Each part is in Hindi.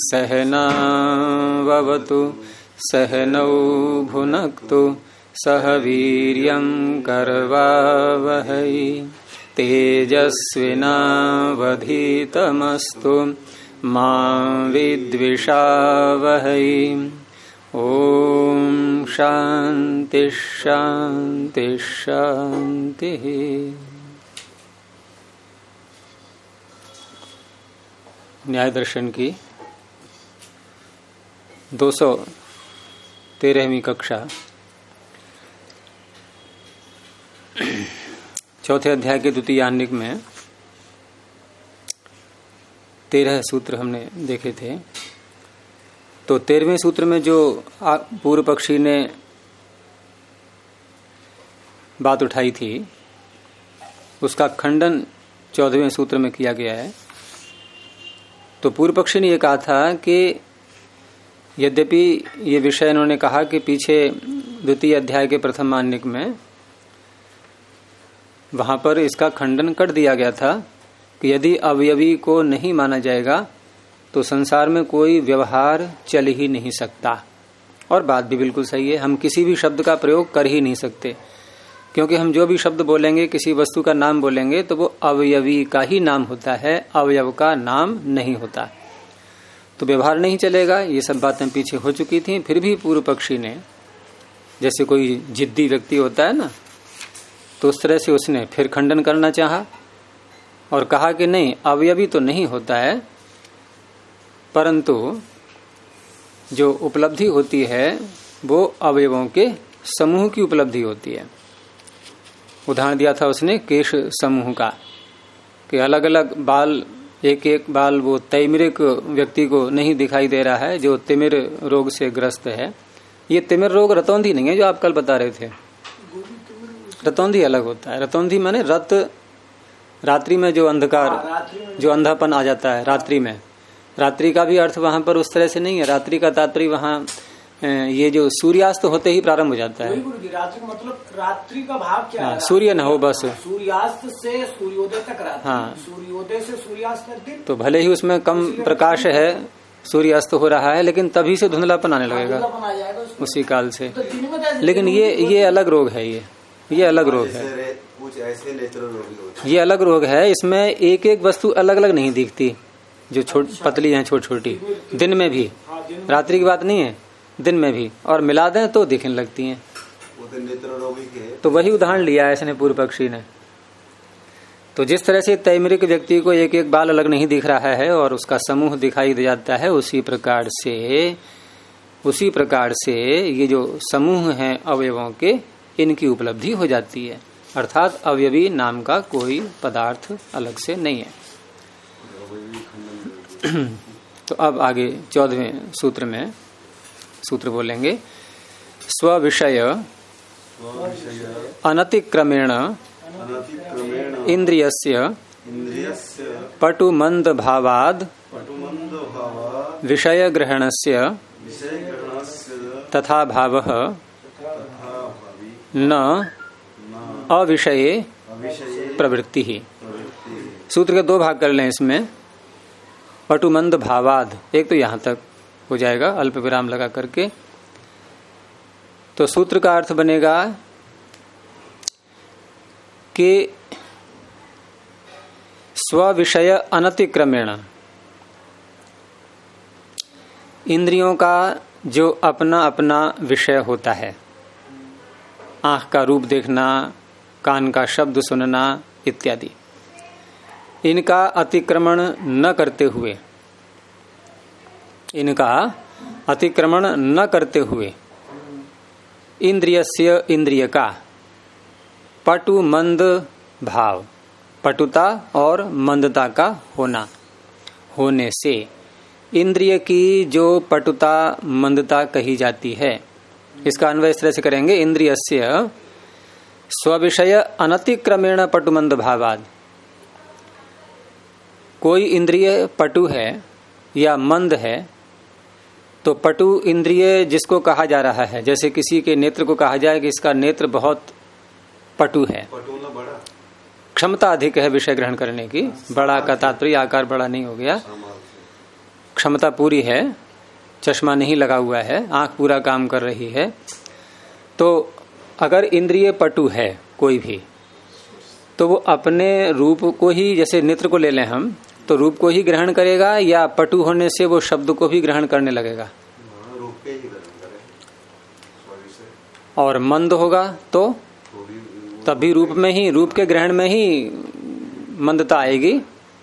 सहनावतु सहनौ भुनक्तु सह वीर्यं करवावहै तेजस्विनावधीतमस्तु मा विद्विषावहै। ओम शांति शांति शांति। न्याय दर्शन की 213वीं कक्षा, चौथे अध्याय के द्वितीय आन्निक में 13 सूत्र हमने देखे थे। तो 13वें सूत्र में जो पूर्व पक्षी ने बात उठाई थी उसका खंडन 14वें सूत्र में किया गया है। तो पूर्व पक्षी ने यह कहा था कि यद्यपि ये विषय इन्होंने कहा कि पीछे द्वितीय अध्याय के प्रथम आन्निक में वहां पर इसका खंडन कर दिया गया था कि यदि अवयवी को नहीं माना जाएगा तो संसार में कोई व्यवहार चल ही नहीं सकता। और बात भी बिल्कुल सही है, हम किसी भी शब्द का प्रयोग कर ही नहीं सकते, क्योंकि हम जो भी शब्द बोलेंगे, किसी वस्तु का नाम बोलेंगे तो वो अवयवी का ही नाम होता है, अवयव का नाम नहीं होता। तो व्यवहार नहीं चलेगा। ये सब बातें पीछे हो चुकी थी। फिर भी पूर्व पक्षी ने, जैसे कोई जिद्दी व्यक्ति होता है ना, तो उस तरह से उसने फिर खंडन करना चाहा और कहा कि नहीं, अवयवी तो नहीं होता है, परंतु जो उपलब्धि होती है वो अवयवों के समूह की उपलब्धि होती है। उदाहरण दिया था उसने केश समूह का, कि अलग अलग बाल, एक एक बाल वो तैमिरिक व्यक्ति को नहीं दिखाई दे रहा है जो तिमिर रोग से ग्रस्त है। ये तिमिर रोग रतौंधी नहीं है जो आप कल बता रहे थे, रतौंधी अलग होता है। रतौंधी माने रत, रात्रि में जो अंधकार, जो अंधापन आ जाता है रात्रि में। रात्रि का भी अर्थ वहां पर उस तरह से नहीं है। रात्रि का तात्पर्य वहां ये जो सूर्यास्त होते ही प्रारंभ हो जाता है। रात्रि का मतलब रात्रि का भाव क्या है? सूर्य न हो, बस सूर्यास्त से सूर्योदय तक रात्रि, हाँ, सूर्योदय से सूर्यास्त तक दिन। तो भले ही उसमें कम प्रकाश है, सूर्यास्त हो रहा है, लेकिन तभी से धुंधलापन आने लगेगा उसी काल से। लेकिन ये अलग रोग है, ये अलग रोग है, ये अलग रोग है। इसमें एक एक वस्तु अलग अलग नहीं दिखती, जो पतली है, छोटी छोटी, दिन में भी, रात्रि की बात नहीं है, दिन में भी, और मिला दें तो दिखने लगती हैं। तो वही उदाहरण लिया है इसने पूर्व पक्षी ने। तो जिस तरह से तैमिरिक व्यक्ति को एक एक बाल अलग नहीं दिख रहा है और उसका समूह दिखाई दे जाता है, उसी प्रकार से ये जो समूह है अवयवों के, इनकी उपलब्धि हो जाती है। अर्थात अवयवी नाम का कोई पदार्थ अलग से नहीं है। तो अब आगे 14वें सूत्र में सूत्र बोलेंगे, स्विषय अनतिक्रमेण इंद्रियस्य पटु मंद भावाद विषय ग्रहणस्य तथा भावः न अविषये प्रवृत्ति ही। सूत्र के दो भाग कर लें इसमें। पटुमंद भावाद, एक तो यहां तक हो जाएगा अल्प विराम लगा करके। तो सूत्र का अर्थ बनेगा कि स्विषय अनतिक्रमेण, इंद्रियों का जो अपना अपना विषय होता है, आंख का रूप देखना, कान का शब्द सुनना इत्यादि, इनका अतिक्रमण न करते हुए, इनका अतिक्रमण न करते हुए इंद्रियस्य, इंद्रिय का पटु मंद भाव, पटुता और मंदता का होने से इंद्रिय की जो पटुता मंदता कही जाती है, इसका अन्वय इस तरह से करेंगे, इंद्रियस्य स्विषय अनतिक्रमेण पटुमंद भावाद। कोई इंद्रिय पटु है या मंद है, तो पटु इंद्रिय जिसको कहा जा रहा है, जैसे किसी के नेत्र को कहा जाए कि इसका नेत्र बहुत पटु है, क्षमता अधिक है विषय ग्रहण करने की, बड़ा का तात्पर्य आकार बड़ा नहीं हो गया, क्षमता पूरी है, चश्मा नहीं लगा हुआ है, आंख पूरा काम कर रही है, तो अगर इंद्रिय पटु है कोई भी, तो वो अपने रूप को ही, जैसे नेत्र को ले लें हम, तो रूप को ही ग्रहण करेगा या पटु होने से वो शब्द को भी ग्रहण करने लगेगा? रूप के ही ग्रहण करे। और मंद होगा तो तभी रूप में ही, रूप के ग्रहण में ही मंदता आएगी,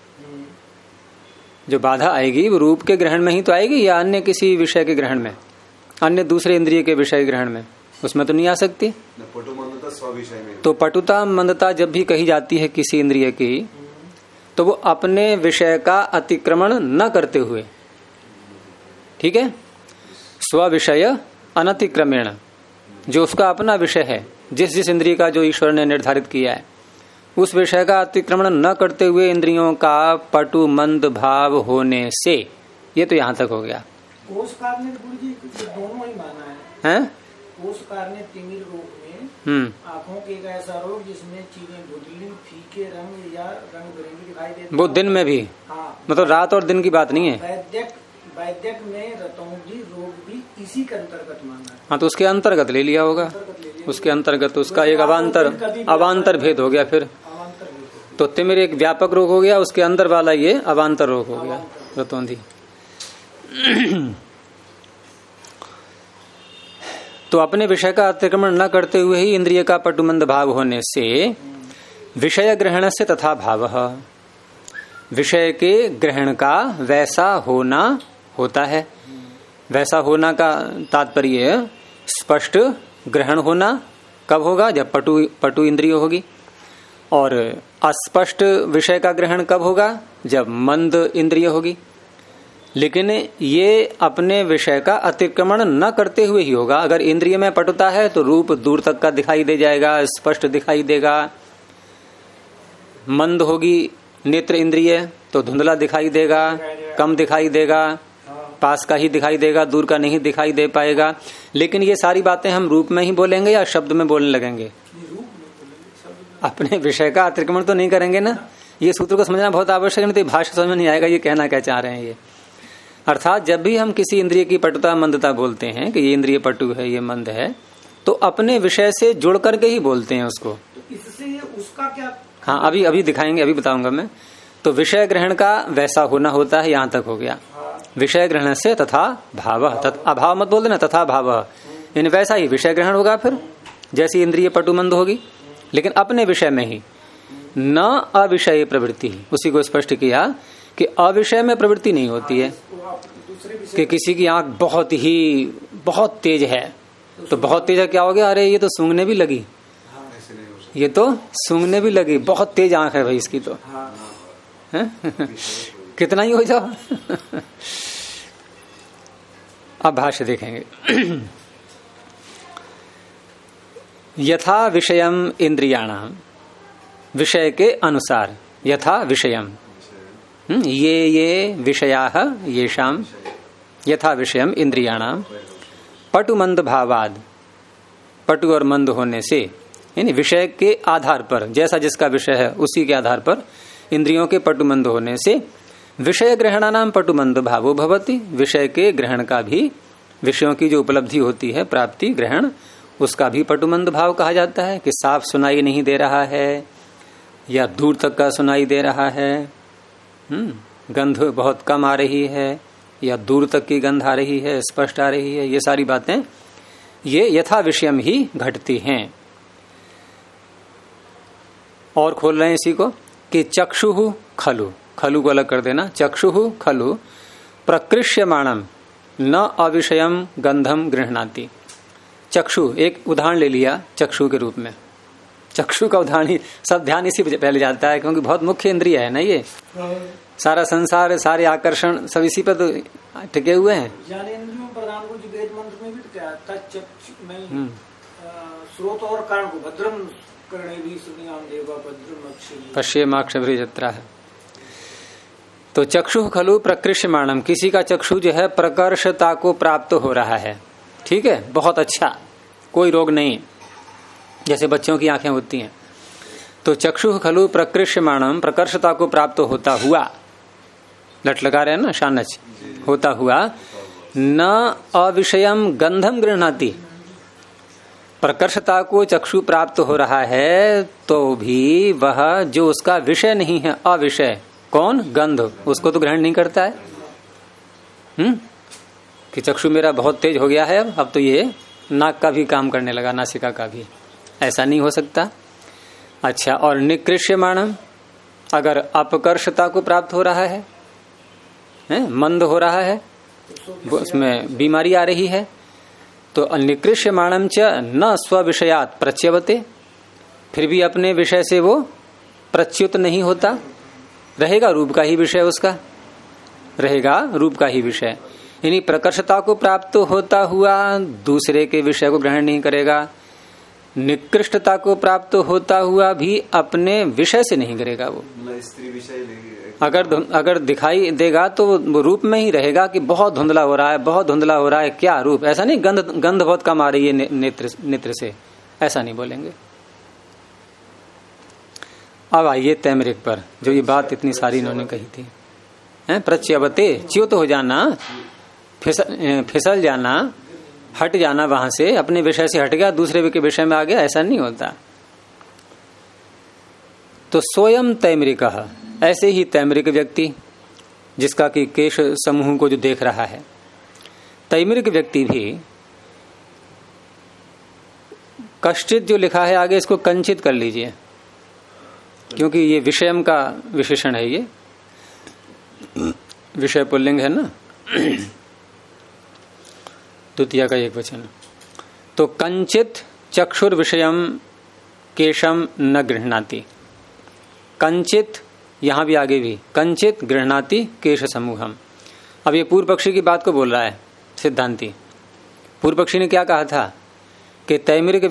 जो बाधा आएगी वो रूप के ग्रहण में ही तो आएगी या अन्य किसी विषय के ग्रहण में, अन्य दूसरे इंद्रिय के विषय ग्रहण में? उसमें तो नहीं आ सकती। पटु मंदता स्व-विषय में। तो पटुता मंदता जब भी कही जाती है किसी इंद्रिय की, तो वो अपने विषय का अतिक्रमण न करते हुए, ठीक है, स्व विषय अनतिक्रमेण, जो उसका अपना विषय है, जिस जिस इंद्रिय का जो ईश्वर ने निर्धारित किया है, उस विषय का अतिक्रमण न करते हुए इंद्रियों का पटु मंद भाव होने से, ये तो यहां तक हो गया। कोशकार ने दोनों ही माना है। हैं? कोशकार ने तिमिर रोग में आंखों के एक ऐसा रोग जिसमें चीजें धुंधली, फीके रंग या रंग बिरंगी दिखाई देती, वो दिन में भी। हाँ, मतलब रात और दिन की बात नहीं है। वैद्यक में रतौंधी रोग भी इसी के अंतर्गत माना है। हाँ, तो उसके अंतर्गत ले लिया होगा, उसके अंतर्गत उसका एक अवांतर भेद हो गया। फिर तो तिमिर एक व्यापक रोग हो गया, उसके अंदर वाला ये अवांतर रोग हो गया, रतौंधी। तो अपने विषय का अतिक्रमण न करते हुए ही इंद्रिय का पटुमंद भाव होने से विषय ग्रहण से तथा भाव, विषय के ग्रहण का वैसा होना होता है। वैसा होना का तात्पर्य स्पष्ट ग्रहण होना कब होगा? जब पटु इंद्रिय होगी। और अस्पष्ट विषय का ग्रहण कब होगा? जब मंद इंद्रिय होगी। लेकिन ये अपने विषय का अतिक्रमण न करते हुए ही होगा। अगर इंद्रिय में पटुता है तो रूप दूर तक का दिखाई दे जाएगा, स्पष्ट दिखाई देगा। मंद होगी नेत्र इंद्रिय तो धुंधला दिखाई देगा, कम दिखाई देगा, पास का ही दिखाई देगा, दूर का नहीं दिखाई दे पाएगा। लेकिन ये सारी बातें हम रूप में ही बोलेंगे या शब्द में बोलने लगेंगे? अपने विषय का अतिक्रमण तो नहीं करेंगे ना। ये सूत्र को समझना बहुत आवश्यक, नहीं तो भाषा समझ में नहीं आएगा ये कहना क्या चाह रहे हैं ये। अर्थात जब भी हम किसी इंद्रिय की पटुता मंदता बोलते हैं कि ये इंद्रिय पटु है, ये मंद है, तो अपने विषय से जुड़ करके ही बोलते हैं उसको। तो इससे उसका क्या? हाँ, अभी दिखाएंगे, अभी बताऊंगा मैं। तो विषय ग्रहण का वैसा होना होता है, यहां तक हो गया। विषय ग्रहण से तथा भाव, अभाव मत बोल देना, तथा भाव, इन वैसा ही विषय ग्रहण होगा। फिर जैसी इंद्रिय पटुमंद होगी, लेकिन अपने विषय में ही, न अविषय प्रवृत्ति। उसी को स्पष्ट किया कि अविषय में प्रवृत्ति नहीं होती है। कि किसी की आंख बहुत तेज है, तो बहुत तेज है क्या हो गया? अरे ये तो सूंघने भी लगी, ये तो सूंघने भी लगी, बहुत तेज आंख है भाई इसकी तो। कितना ही हो जाओ। अब भाष्य देखेंगे। यथा विषयम इंद्रियाणाम, विषय के अनुसार, यथा विषयम, ये विषयाः येषाम, यथा विषयम इंद्रियाणाम पटु मंद भावाद, पटु और मंद होने से, यानी विषय के आधार पर, जैसा जिसका विषय है उसी के आधार पर इंद्रियों के पटु मंद होने से विषय ग्रहणानाम पटु मंद भावो भवति, विषय के ग्रहण का भी, विषयों की जो उपलब्धि होती है, प्राप्ति ग्रहण, उसका भी पटु मंद भाव कहा जाता है। कि साफ सुनाई नहीं दे रहा है या दूर तक का सुनाई दे रहा है, गंध बहुत कम आ रही है या दूर तक की गंध आ रही है, स्पष्ट आ रही है, ये सारी बातें ये यथा विषयम ही घटती हैं। और खोल रहे हैं इसी को कि चक्षुः खलु, खलु को अलग कर देना, चक्षुः खलु प्रकृष्यमाणम न अविषयम गंधम गृह्णाति। चक्षु एक उदाहरण ले लिया चक्षु के रूप में। चक्षु का उदाहरण ही सब ध्यान इसी पे पहले जाता है, क्योंकि बहुत मुख्य इंद्रिय है ना ये। सारा संसार, सारे आकर्षण सब इसी पर तो टिके हुए हैं। स्रोत और कारण को भद्रम पश्येमाक्षभिः जत्रा है। तो चक्षु खलु प्रकृष्यमाणम, किसी का चक्षु जो है प्रकर्षता को प्राप्त हो रहा है, ठीक है, बहुत अच्छा, कोई रोग नहीं, जैसे बच्चों की आंखें होती हैं। तो चक्षु खलु प्रकृष्यमाणम, प्रकर्षता को प्राप्त होता हुआ, लट लगा रहे हैं ना, शानच होता हुआ, न अविषयम गंधम गृह्णाति, प्रकर्षता को चक्षु प्राप्त हो रहा है तो भी वह जो उसका विषय नहीं है, अविषय, कौन? गंध, उसको तो ग्रहण नहीं करता है। कि चक्षु मेरा बहुत तेज हो गया है, अब तो ये नाक का भी काम करने लगा, नासिका का भी, ऐसा नहीं हो सकता। अच्छा, और निकृष्यमाणम, अगर अपकर्षता को प्राप्त हो रहा है, मंद हो रहा है, उसमें बीमारी आ रही है, तो निकृष्यमाणम च न स्विषयात प्रच्यवते, फिर भी अपने विषय से वो प्रच्युत नहीं होता, रहेगा रूप का ही विषय, उसका रहेगा रूप का ही विषय। यानी प्रकर्षता को प्राप्त होता हुआ दूसरे के विषय को ग्रहण नहीं करेगा, निकृष्टता को प्राप्त होता हुआ भी अपने विषय से नहीं करेगा। वो स्त्री विषय अगर दिखाई देगा तो वो रूप में ही रहेगा कि बहुत धुंधला हो रहा है, बहुत धुंधला हो रहा है, क्या रूप, ऐसा नहीं गंध बहुत कम आ रही है नेत्र से, ऐसा नहीं बोलेंगे। अब आइए तैमरिक पर, जो ये बात इतनी सारी इन्होंने कही थी। प्रच्यवते, च्युत हो जाना, फिसल जाना, हट जाना, वहां से अपने विषय से हट गया, दूसरे के विषय में आ गया, ऐसा नहीं होता। तो स्वयं तैमरिक, ऐसे ही तैमरिक व्यक्ति जिसका कि केश समूह को जो देख रहा है, तैमरिक व्यक्ति भी कश्चित जो लिखा है आगे, इसको कंचित कर लीजिए, क्योंकि ये विषयम का विशेषण है, ये विषय पुल्लिंग है ना, द्वितीय का एक वचन। तो कंचित चक्षुर विषयम केशम न गृह्णाति, कंचित, यहां भी आगे भी कंचित गृह्णाति केश समूहम। अब ये पूर्व पक्षी की बात को बोल रहा है सिद्धांती। पूर्व पक्षी ने क्या कहा था कि तैमरिक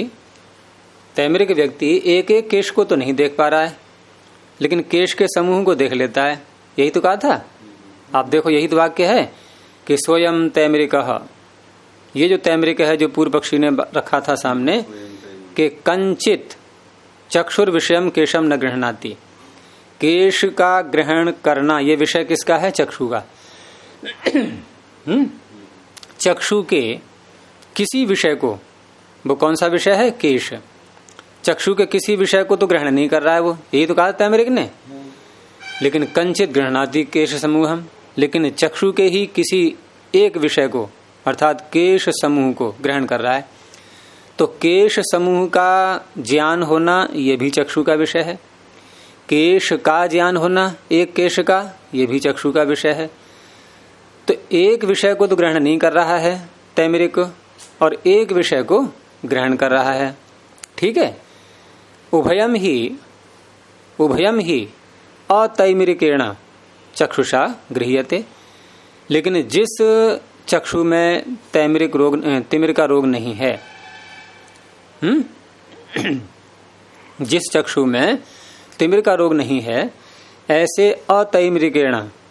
व्यक्ति एक एक केश को तो नहीं देख पा रहा है, लेकिन केश के समूह को देख लेता है, यही तो कहा था। आप देखो, यही तो वाक्य है कि स्वयं तैमरिक, ये जो तैमरिक है जो पूर्व पक्षी ने रखा था सामने, कि कंचित चक्षुर विषयम केशम न गृह्णाति, केश का ग्रहण करना, ये विषय किसका है? चक्षु का। चक्षु के किसी विषय को, वो कौन सा विषय है? केश। चक्षु के किसी विषय को तो ग्रहण नहीं कर रहा है वो, यही तो कहा तैमरिक ने। लेकिन कंचित गृह्णाति केश समूहम, लेकिन चक्षु के ही किसी एक विषय को अर्थात केश समूह को ग्रहण कर रहा है। तो केश समूह का ज्ञान होना ये भी चक्षु का विषय है, केश का ज्ञान होना एक केश का, ये भी चक्षु का विषय है। तो एक विषय को तो ग्रहण नहीं कर रहा है तैमरिक, और एक विषय को ग्रहण कर रहा है। ठीक है, उभयम ही अतैमरिकेण चक्षुषा गृह्यते, लेकिन जिस चक्षु में तिमिर का रोग नहीं है, जिस चक्षु में तिमिर का रोग नहीं है, ऐसे अतैमरिकेण,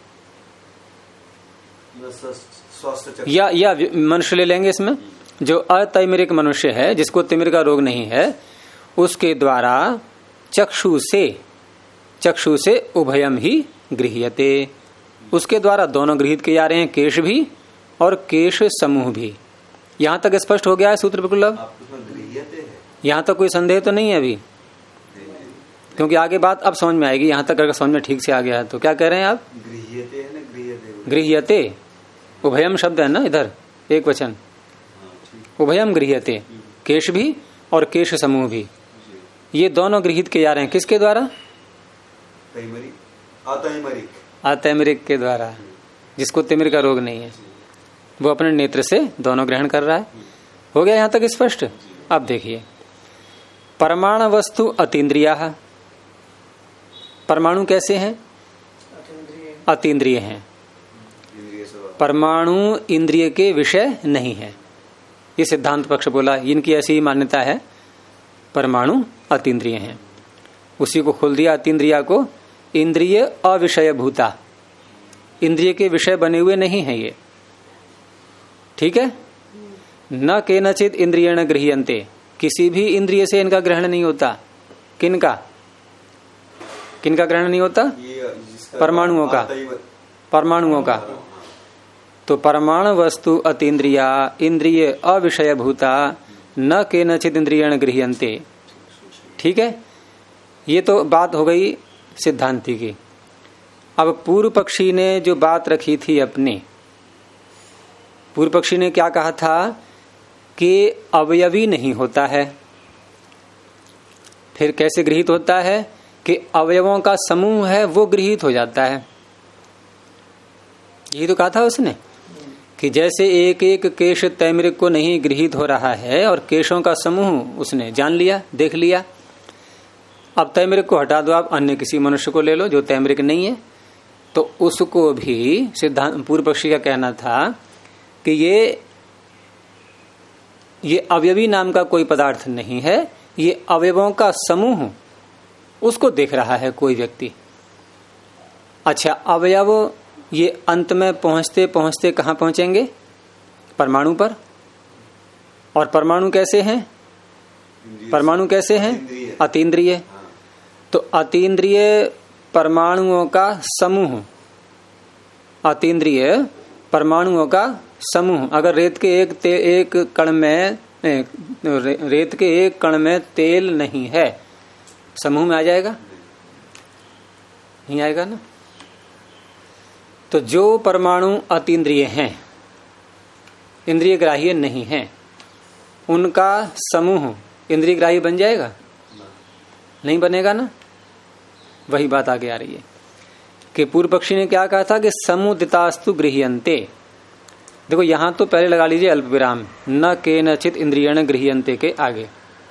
या मनुष्य ले लेंगे इसमें, जो अतैमरिक मनुष्य है जिसको तिमिर का रोग नहीं है, उसके द्वारा चक्षु से उभयम ही गृह्यते, उसके द्वारा दोनों गृहित किए जा रहे हैं, केश भी और केश समूह भी। यहां तक स्पष्ट हो गया है सूत्र बिल्कुल? अब यहां तक कोई संदेह तो नहीं है अभी, क्योंकि आगे बात अब समझ में आएगी। यहां तक अगर समझ में ठीक से आ गया है तो क्या कह रहे हैं आप? गृह्यते, उभयम शब्द है ना इधर, एक वचन, उभयम गृह्यते, केश भी और केश समूह भी, ये दोनों गृहित किए जा रहे हैं किसके द्वारा? अतैमरिक के द्वारा, जिसको तिमिर का रोग नहीं है, वो अपने नेत्र से दोनों ग्रहण कर रहा है। हो गया यहां तक स्पष्ट? अब देखिए, परमाणु वस्तु अतीन्द्रिया, परमाणु कैसे हैं? अतीन्द्रिय हैं। परमाणु इंद्रिय के विषय नहीं है, ये सिद्धांत पक्ष बोला, इनकी ऐसी ही मान्यता है, परमाणु अतीन्द्रिय हैं। उसी को खोल दिया अतीन्द्रिया को, इंद्रिय अविषय भूता, इंद्रिय के विषय बने हुए नहीं है ये। ठीक है, न केनचित इंद्रियण गृह्यन्ते, किसी भी इंद्रिय से इनका ग्रहण नहीं होता। किनका ग्रहण नहीं होता? परमाणुओं का। परमाणुओं का। तो परमाणु वस्तु अतीन्द्रिया इंद्रिय अविषय भूता न केनचित् इंद्रियेण गृह्यन्ते। ठीक है, ये तो बात हो गई सिद्धांति की। अब पूर्व पक्षी ने जो बात रखी थी अपनी, पूर्व पक्षी ने क्या कहा था कि अवयवी नहीं होता है। फिर कैसे गृहीत होता है कि अवयवों का समूह है वो गृहीत हो जाता है। यही तो कहा था उसने कि जैसे एक एक केश तैमरिक को नहीं गृहीत हो रहा है और केशों का समूह उसने जान लिया, देख लिया। अब तैमरिक को हटा दो, आप अन्य किसी मनुष्य को ले लो जो तैमरिक नहीं है, तो उसको भी सिद्धांत पूर्व पक्षी का कहना था कि ये अवयवी नाम का कोई पदार्थ नहीं है, ये अवयवों का समूह उसको देख रहा है कोई व्यक्ति। अच्छा, अवयव ये अंत में पहुंचते पहुंचते कहां पहुंचेंगे? परमाणु पर। और परमाणु कैसे हैं? परमाणु कैसे हैं? अतीन्द्रिय। तो अतीन्द्रिय परमाणुओं का समूह, अतीन्द्रिय परमाणुओं का समूह। अगर रेत के एक कण में तेल नहीं है, समूह में आ जाएगा? नहीं आएगा ना। तो जो परमाणु अतीन्द्रिय हैं, इंद्रिय ग्राह्य नहीं है, उनका समूह इंद्रिय ग्राह्य बन जाएगा? नहीं बनेगा ना। वही बात आगे आ रही है कि पूर्व पक्षी ने क्या कहा था कि समुदितास्तु गृह्यन्ते। देखो यहां तो पहले लगा लीजिए अल्प विराम, न केनचित् इंद्रियेण गृह्यन्ते के आगे,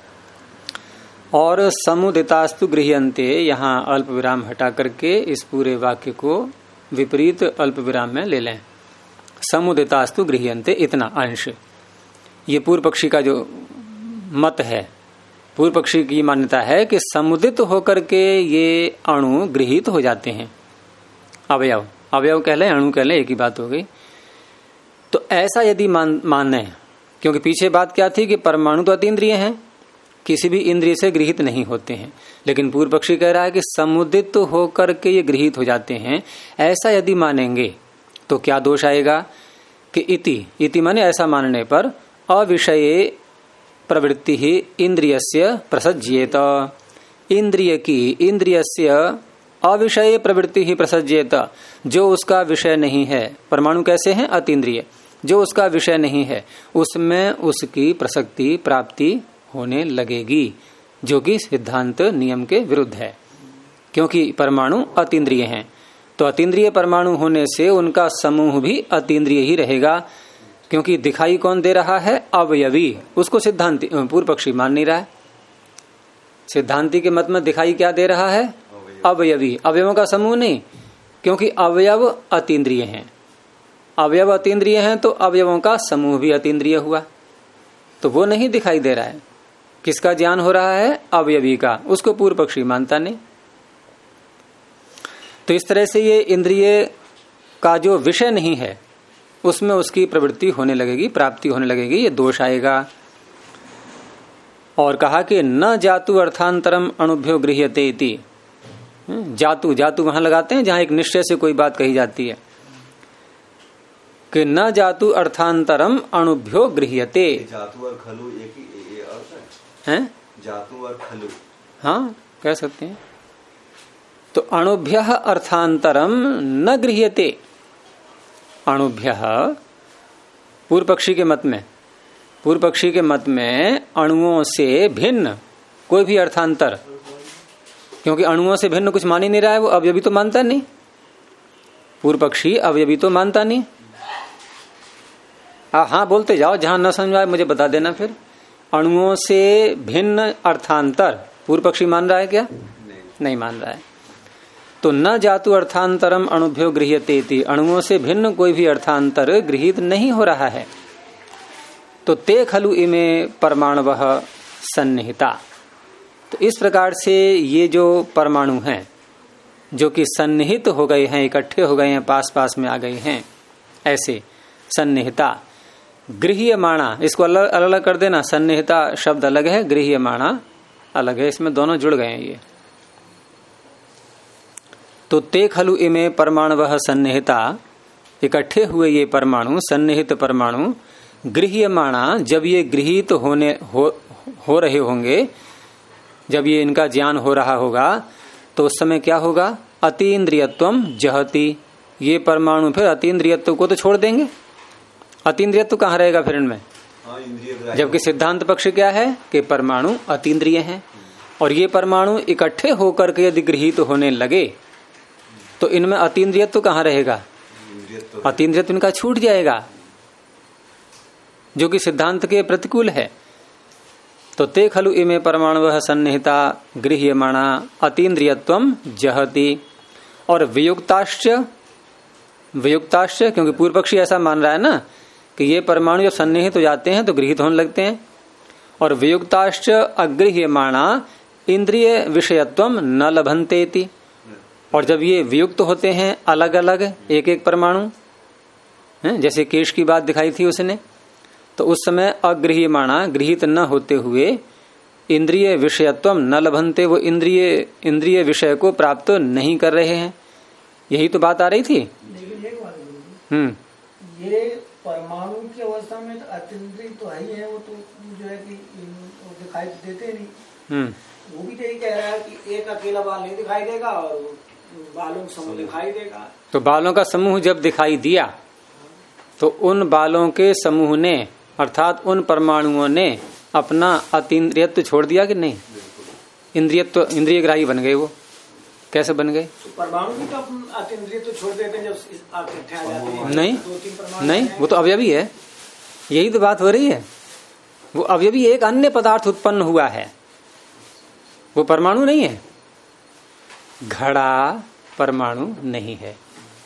और समुदितास्तु गृह्यन्ते यहां अल्प विराम हटा करके इस पूरे वाक्य को विपरीत अल्प विराम में ले लें। समुदितास्तु गृह्यन्ते, इतना अंश। ये पूर्व पक्षी का जो मत है, पूर्व पक्षी की मान्यता है कि समुदित होकर के ये अणु गृहीत हो जाते हैं। अवयव, अवयव कह लें अणु कह लें, एक ही बात हो गई। तो ऐसा यदि माने, क्योंकि पीछे बात क्या थी कि परमाणु तो अतीन्द्रिय हैं, किसी भी इंद्रिय से गृहीत नहीं होते हैं, लेकिन पूर्व पक्षी कह रहा है कि समुदित होकर के ये गृहीत हो जाते हैं। ऐसा यदि मानेंगे तो क्या दोष आएगा कि इति माने ऐसा मानने पर अविषये प्रवृत्ति ही इंद्रियस्य प्रसज्येत। इंद्रिय की इंद्रियस्य अविषय प्रवृत्ति ही प्रसज्येत, जो उसका विषय नहीं है। परमाणु कैसे हैं? अतीन्द्रिय। जो उसका विषय नहीं है उसमें उसकी प्रसक्ति प्राप्ति होने लगेगी, जो कि सिद्धांत नियम के विरुद्ध है, क्योंकि परमाणु अतीन्द्रिय हैं। तो अतीन्द्रिय परमाणु होने से उनका समूह भी अतीन्द्रिय ही रहेगा, क्योंकि दिखाई कौन दे रहा है? अवयवी। उसको सिद्धांति पूर्व पक्षी मान नहीं रहा है। सिद्धांति के मत में दिखाई क्या दे रहा है? अवयवी, अवयवों का समूह नहीं, क्योंकि अवयव अतीन्द्रिय हैं। अवयव अतीन्द्रिय हैं तो अवयवों का समूह भी अतीन्द्रिय हुआ, तो वो नहीं दिखाई दे रहा है। किसका ज्ञान हो रहा है? अवयवी का। उसको पूर्व पक्षी मानता नहीं। तो इस तरह से ये इंद्रिय का जो विषय नहीं है उसमें उसकी प्रवृत्ति होने लगेगी, प्राप्ति होने लगेगी, ये दोष आएगा। और कहा कि न जातु अर्थांतरम अनुभ्यो गृह्यते इति। जातु, जातु वहां लगाते हैं जहां एक निश्चय से कोई बात कही जाती है कि न जातु अर्थांतरम अनुभ्यो गृह्यते। जातु और खलु एक ही अर्थ है? जातु और खलु, हाँ कह सकते हैं। तो अणुभ्य अर्थांतरम न गृह्यते। अणुभ्य पूर्व पक्षी के मत में, पूर्व पक्षी के मत में अणुओं से भिन्न कोई भी अर्थांतर, क्योंकि अणुओं से भिन्न कुछ मान ही नहीं रहा है, वो अवयवी तो मानता नहीं। पूर्व पक्षी अवयवी तो मानता नहीं। हाँ बोलते जाओ, जहां न समझ आए मुझे बता देना। फिर अणुओं से भिन्न अर्थांतर पूर्व पक्षी मान रहा है क्या? नहीं मान रहा है। तो न जातु अर्थांतरम अणुभ्यो गृह्यते इति, अणुओं से भिन्न कोई भी अर्थांतर गृहीत नहीं हो रहा है। तो ते खलु इमे परमाणवः सन्निहिता। तो इस प्रकार से ये जो परमाणु हैं जो कि सन्निहित हो गए हैं, इकट्ठे हो गए हैं, पास पास में आ गए हैं, ऐसे सन्निहिता। गृह्यमाणा, इसको अलग अलग कर देना। सन्निहिता शब्द अलग है, गृह्यमाणा अलग है, इसमें दोनों जुड़ गए हैं ये। तो ते खलु इमे परमाणवः सन्निहिता, इकट्ठे हुए ये परमाणु, सन्निहित परमाणु, गृह्यमाणा, जब ये गृहीत हो रहे होंगे, जब ये इनका ज्ञान हो रहा होगा, तो उस समय क्या होगा? अतीन्द्रियत्वम जहति, ये परमाणु फिर अतीन्द्रियत्व को तो छोड़ देंगे। अतीन्द्रियत्व कहाँ रहेगा फिर इनमें? जबकि सिद्धांत पक्ष क्या है कि परमाणु अतीन्द्रिय हैं, और ये परमाणु इकट्ठे होकर के यदि गृहीत होने लगे तो इनमें अतीन्द्रियत्व कहाँ रहेगा? अतीन्द्रियत्व इनका छूट जाएगा, जो कि सिद्धांत के प्रतिकूल है। तो ते खलु इमे परमाणवः सन्निहिता गृह्यमाणा अतीन्द्रियत्वम जहति। और वियुक्ताश्च, वियुक्ताश्च क्योंकि पूर्व पक्षी ऐसा मान रहा है ना कि ये परमाणु जब सन्निहित हो जाते हैं तो गृहीत होने लगते हैं, और वियुक्ताश्च अगृह्यमाणा इंद्रिय विषयत्वम न लभन्तेति। और जब ये वियुक्त होते हैं अलग अलग एक एक परमाणु, जैसे केश की बात दिखाई थी उसने, तो उस समय अगृह्यमाणा, गृहीत न होते हुए, इंद्रिय विषयत्वम न लभन्ते, वो इंद्रिय विषय को प्राप्त नहीं कर रहे हैं। यही तो बात आ रही थी। लेकिन एक बात, ये परमाणु की अवस्था में तो अतीन्द्रिय तो है ही है, वो तो जो है कि दिखाई देते नहीं। वो भी यही कह रहा है कि एक अकेला बाल नहीं दिखाई देगा और बालों का समूह दिखाई देगा। तो बालों का समूह जब दिखाई दिया तो उन बालों के समूह ने, अर्थात उन परमाणुओं ने अपना अतीन्द्रियत्व छोड़ दिया कि नहीं? इंद्रियत्व, इंद्रिय ग्राही बन गए। वो कैसे बन गए? तो परमाणु भी तो अतीन्द्रियत्व छोड़ देते हैं जब इकट्ठे आ जाते हैं। नहीं, वो तो अवयवी है। यही तो बात हो रही है। वो अवयवी एक अन्य पदार्थ उत्पन्न हुआ है, वो परमाणु नहीं है। घड़ा परमाणु नहीं है,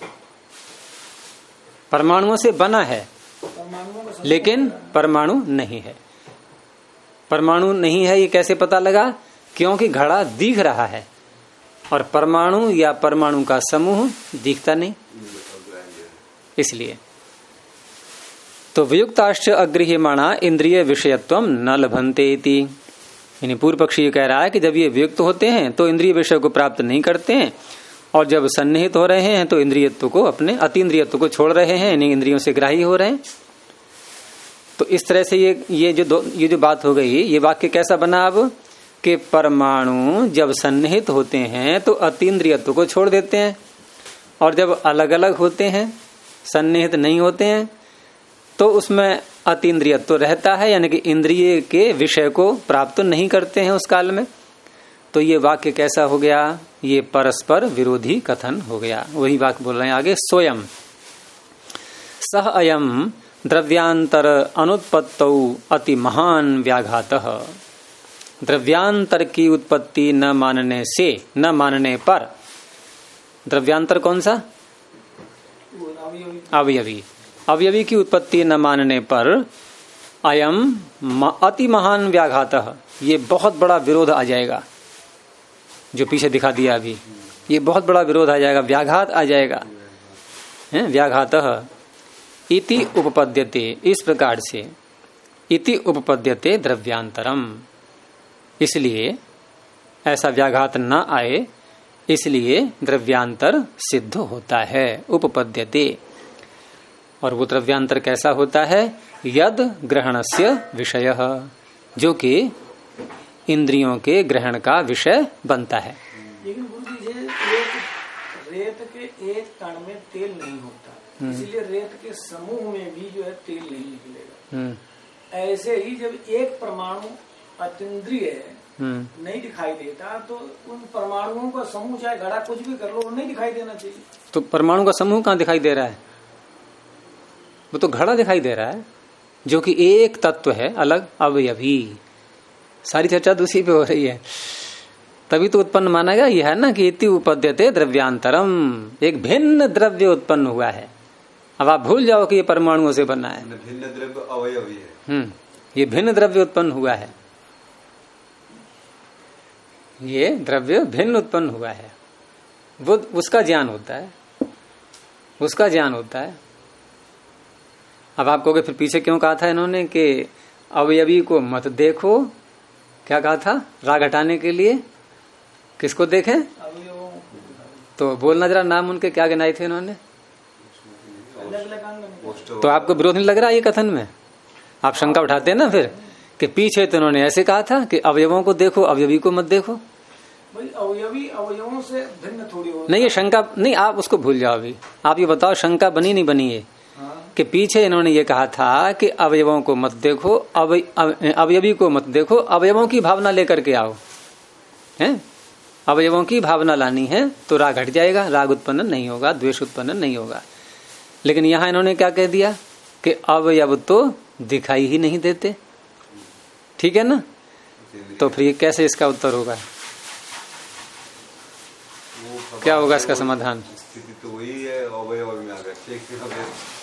परमाणुओं से बना है लेकिन परमाणु नहीं है। परमाणु नहीं है ये कैसे पता लगा? क्योंकि घड़ा दिख रहा है और परमाणु या परमाणु का समूह दिखता नहीं, इसलिए। तो वियुक्ताश्च अगृह्यमाणा इंद्रिय विषयत्वम न लभन्तेति। यानी पूर्व पक्षी ये कह रहा है कि जब ये वियुक्त होते हैं तो इंद्रिय विषय को प्राप्त नहीं करते हैं, और जब सन्निहित हो रहे हैं तो इंद्रियत्व को, अपने अतीन्द्रियत्व को छोड़ रहे हैं, यानी इंद्रियों से ग्राही हो रहे हैं। तो इस तरह से ये जो बात हो गई, ये वाक्य कैसा बना अब कि परमाणु जब सन्निहित होते हैं तो अतीन्द्रियत्व को छोड़ देते हैं, और जब अलग अलग होते हैं, सन्निहित नहीं होते हैं, तो उसमें अतीन्द्रियत्व रहता है, यानी कि इंद्रिय के विषय को प्राप्त नहीं करते हैं उस काल में। तो ये वाक्य कैसा हो गया? ये परस्पर विरोधी कथन हो गया। वही वाक्य बोल रहे हैं आगे, स्वयं सह अयम द्रव्यांतर अनुत्पत्तौ अति महान व्याघातः। द्रव्यांतर की उत्पत्ति न मानने से, न मानने पर, द्रव्यांतर कौन सा? अवयवी। अवयवी की उत्पत्ति न मानने पर अयम अति महान व्याघातः, ये बहुत बड़ा विरोध आ जाएगा। जो पीछे दिखा दिया अभी, ये बहुत बड़ा विरोध आ जाएगा, व्याघात आ जाएगा। व्याघातः इति उपपद्यते, इस प्रकार से, इति उपपद्यते द्रव्यांतरम, इसलिए ऐसा व्याघात न आए, इसलिए द्रव्यांतर सिद्ध होता है, उपपद्यते। और वो द्रव्यांतर कैसा होता है? यद ग्रहणस्य विषय, जो कि इंद्रियों के ग्रहण का विषय बनता है। लेकिन गुरु जी, रेत के एक कण में तेल नहीं होता, इसलिए रेत के समूह में भी जो है तेल नहीं निकलेगा। ऐसे ही जब एक परमाणु अतीन्द्रिय नहीं दिखाई देता तो उन परमाणुओं का समूह, चाहे घड़ा कुछ भी कर लो, वो नहीं दिखाई देना चाहिए। तो परमाणु का समूह कहाँ दिखाई दे रहा है? वो तो घड़ा दिखाई दे रहा है, जो कि एक तत्व है, अलग अवयवी। सारी चर्चा दूसरी पे हो रही है, तभी तो उत्पन्न माना गया। यह है ना कि इति उपपद्यते द्रव्यांतरम, एक भिन्न द्रव्य उत्पन्न हुआ है। अब आप भूल जाओ कि ये परमाणुओं से बना है, भिन्न द्रव्य अवयवी है। ये भिन्न द्रव्य उत्पन्न हुआ है, ये द्रव्य भिन्न उत्पन्न हुआ है। वो उसका ज्ञान होता है, उसका ज्ञान होता है। अब आप कहोगे फिर पीछे क्यों कहा था इन्होंने कि अवयवी को मत देखो? क्या कहा था? राग हटाने के लिए किसको देखें? तो बोलना जरा नाम उनके क्या गिनाए थे उन्होंने? अलग-अलग अंग। तो आपको विरोध नहीं लग रहा ये कथन में? आप शंका उठाते हैं ना फिर कि पीछे तो उन्होंने ऐसे कहा था कि अवयवों को देखो, अवयवी को मत देखो। भाई अवयवी अवयवों से भिन्न थोड़ी होता है। नहीं, ये शंका नहीं, आप उसको भूल जाओ अभी। आप ये बताओ शंका बनी नहीं बनी ये? कि पीछे इन्होंने ये कहा था कि अवयवों को मत देखो, अवयवी को मत देखो, अवयवों की भावना लेकर के आओ, हैं? अवयवों की भावना लानी है तो राग हट जाएगा, राग उत्पन्न नहीं होगा, द्वेष उत्पन्न नहीं होगा। लेकिन यहां इन्होंने क्या कह दिया कि अवयव तो दिखाई ही नहीं देते। ठीक है ना? तो फिर ये कैसे इसका उत्तर होगा? क्या होगा इसका समाधान? स्थिति तो वही है, अवयव में आ गया।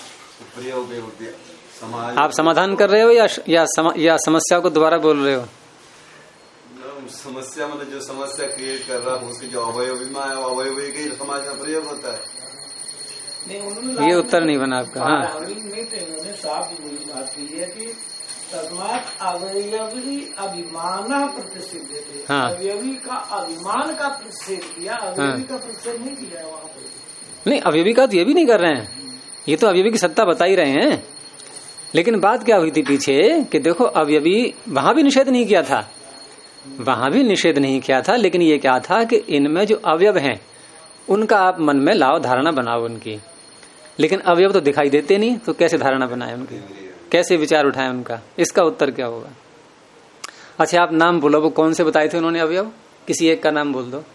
आप समाधान कर रहे हो या समस्या को दोबारा बोल रहे हो? समस्या मतलब जो समस्या क्रिएट कर रहा है उसके जो अवयवी में आया, अवयवी के समाज में प्रयोग होता है। ये उत्तर नहीं बना आपका। हाँ, उन्होंने साफ बात की है कि तस्मात् अवयवी अभिमान प्रतिषेध देते। हाँ, अवयवी का अभिमान का प्रतिषेध किया, अवयवी का प्रतिषेध नहीं किया है वहाँ पर। नहीं, अवयवी का तो ये भी नहीं कर रहे हैं, ये तो अवयवी की सत्ता बता ही रहे हैं। लेकिन बात क्या हुई थी पीछे कि देखो अवयवी वहां भी निषेध नहीं किया था, वहां भी निषेध नहीं किया था, लेकिन ये क्या था कि इनमें जो अवयव हैं उनका आप मन में लाओ, धारणा बनाओ उनकी। लेकिन अवयव तो दिखाई देते नहीं, तो कैसे धारणा बनाए उनकी, कैसे विचार उठाए उनका? इसका उत्तर क्या होगा? अच्छा, आप नाम बोलो, वो कौन से बताए थे उन्होंने अवयव? किसी एक का नाम बोल दो।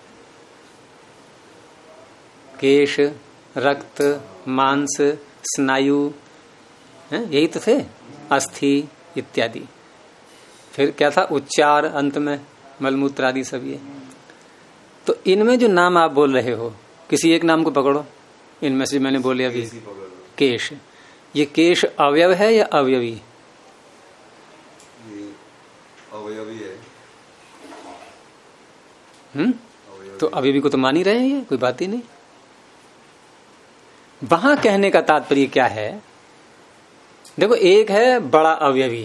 केश, रक्त, मांस, स्नायु, यही तो थे, अस्थि इत्यादि। फिर क्या था? उच्चार, अंत में मलमूत्र आदि सब ये। तो इनमें जो नाम आप बोल रहे हो, किसी एक नाम को पकड़ो इनमें से। मैंने बोले अभी केश, ये केश अवयव है या अवयवी? अवयवी है। तो अवयवी को तो मान ही रहे हैं, ये कोई बात ही नहीं। वहां कहने का तात्पर्य क्या है? देखो, एक है बड़ा अवयवी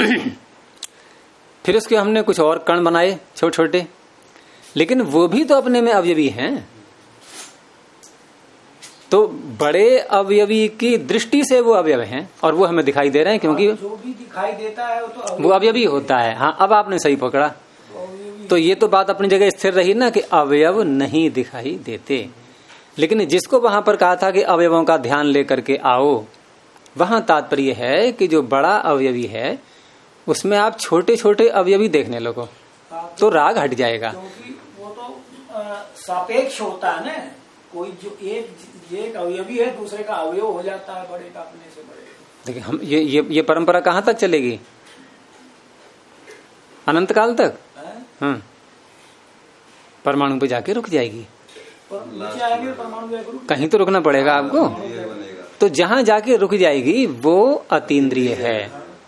फिर उसके हमने कुछ और कण बनाए छोटे छोटे, लेकिन वो भी तो अपने में अवयवी हैं। तो बड़े अवयवी की दृष्टि से वो अवयव हैं और वो हमें दिखाई दे रहे हैं, क्योंकि जो भी दिखाई देता है वो अवयवी होता है। हाँ, अब आपने सही पकड़ा। तो ये तो बात अपनी जगह स्थिर रही ना कि अवयव नहीं दिखाई देते। लेकिन जिसको वहां पर कहा था कि अवयवों का ध्यान लेकर के आओ, वहां तात्पर्य है कि जो बड़ा अवयवी है उसमें आप छोटे छोटे अवयवी देखने लगो तो राग हट जाएगा। क्योंकि वो तो सापेक्ष होता है ना, कोई जो एक अवयवी है दूसरे का अवयव हो जाता है, बड़े का अपने से बड़े। देखिए, हम ये परंपरा कहाँ तक चलेगी? अनंत काल तक। हाँ, परमाणु पे जाके रुक जाएगी। कहीं तो रुकना पड़ेगा आपको। तो जहां जाके रुक जाएगी वो अतीन्द्रिय है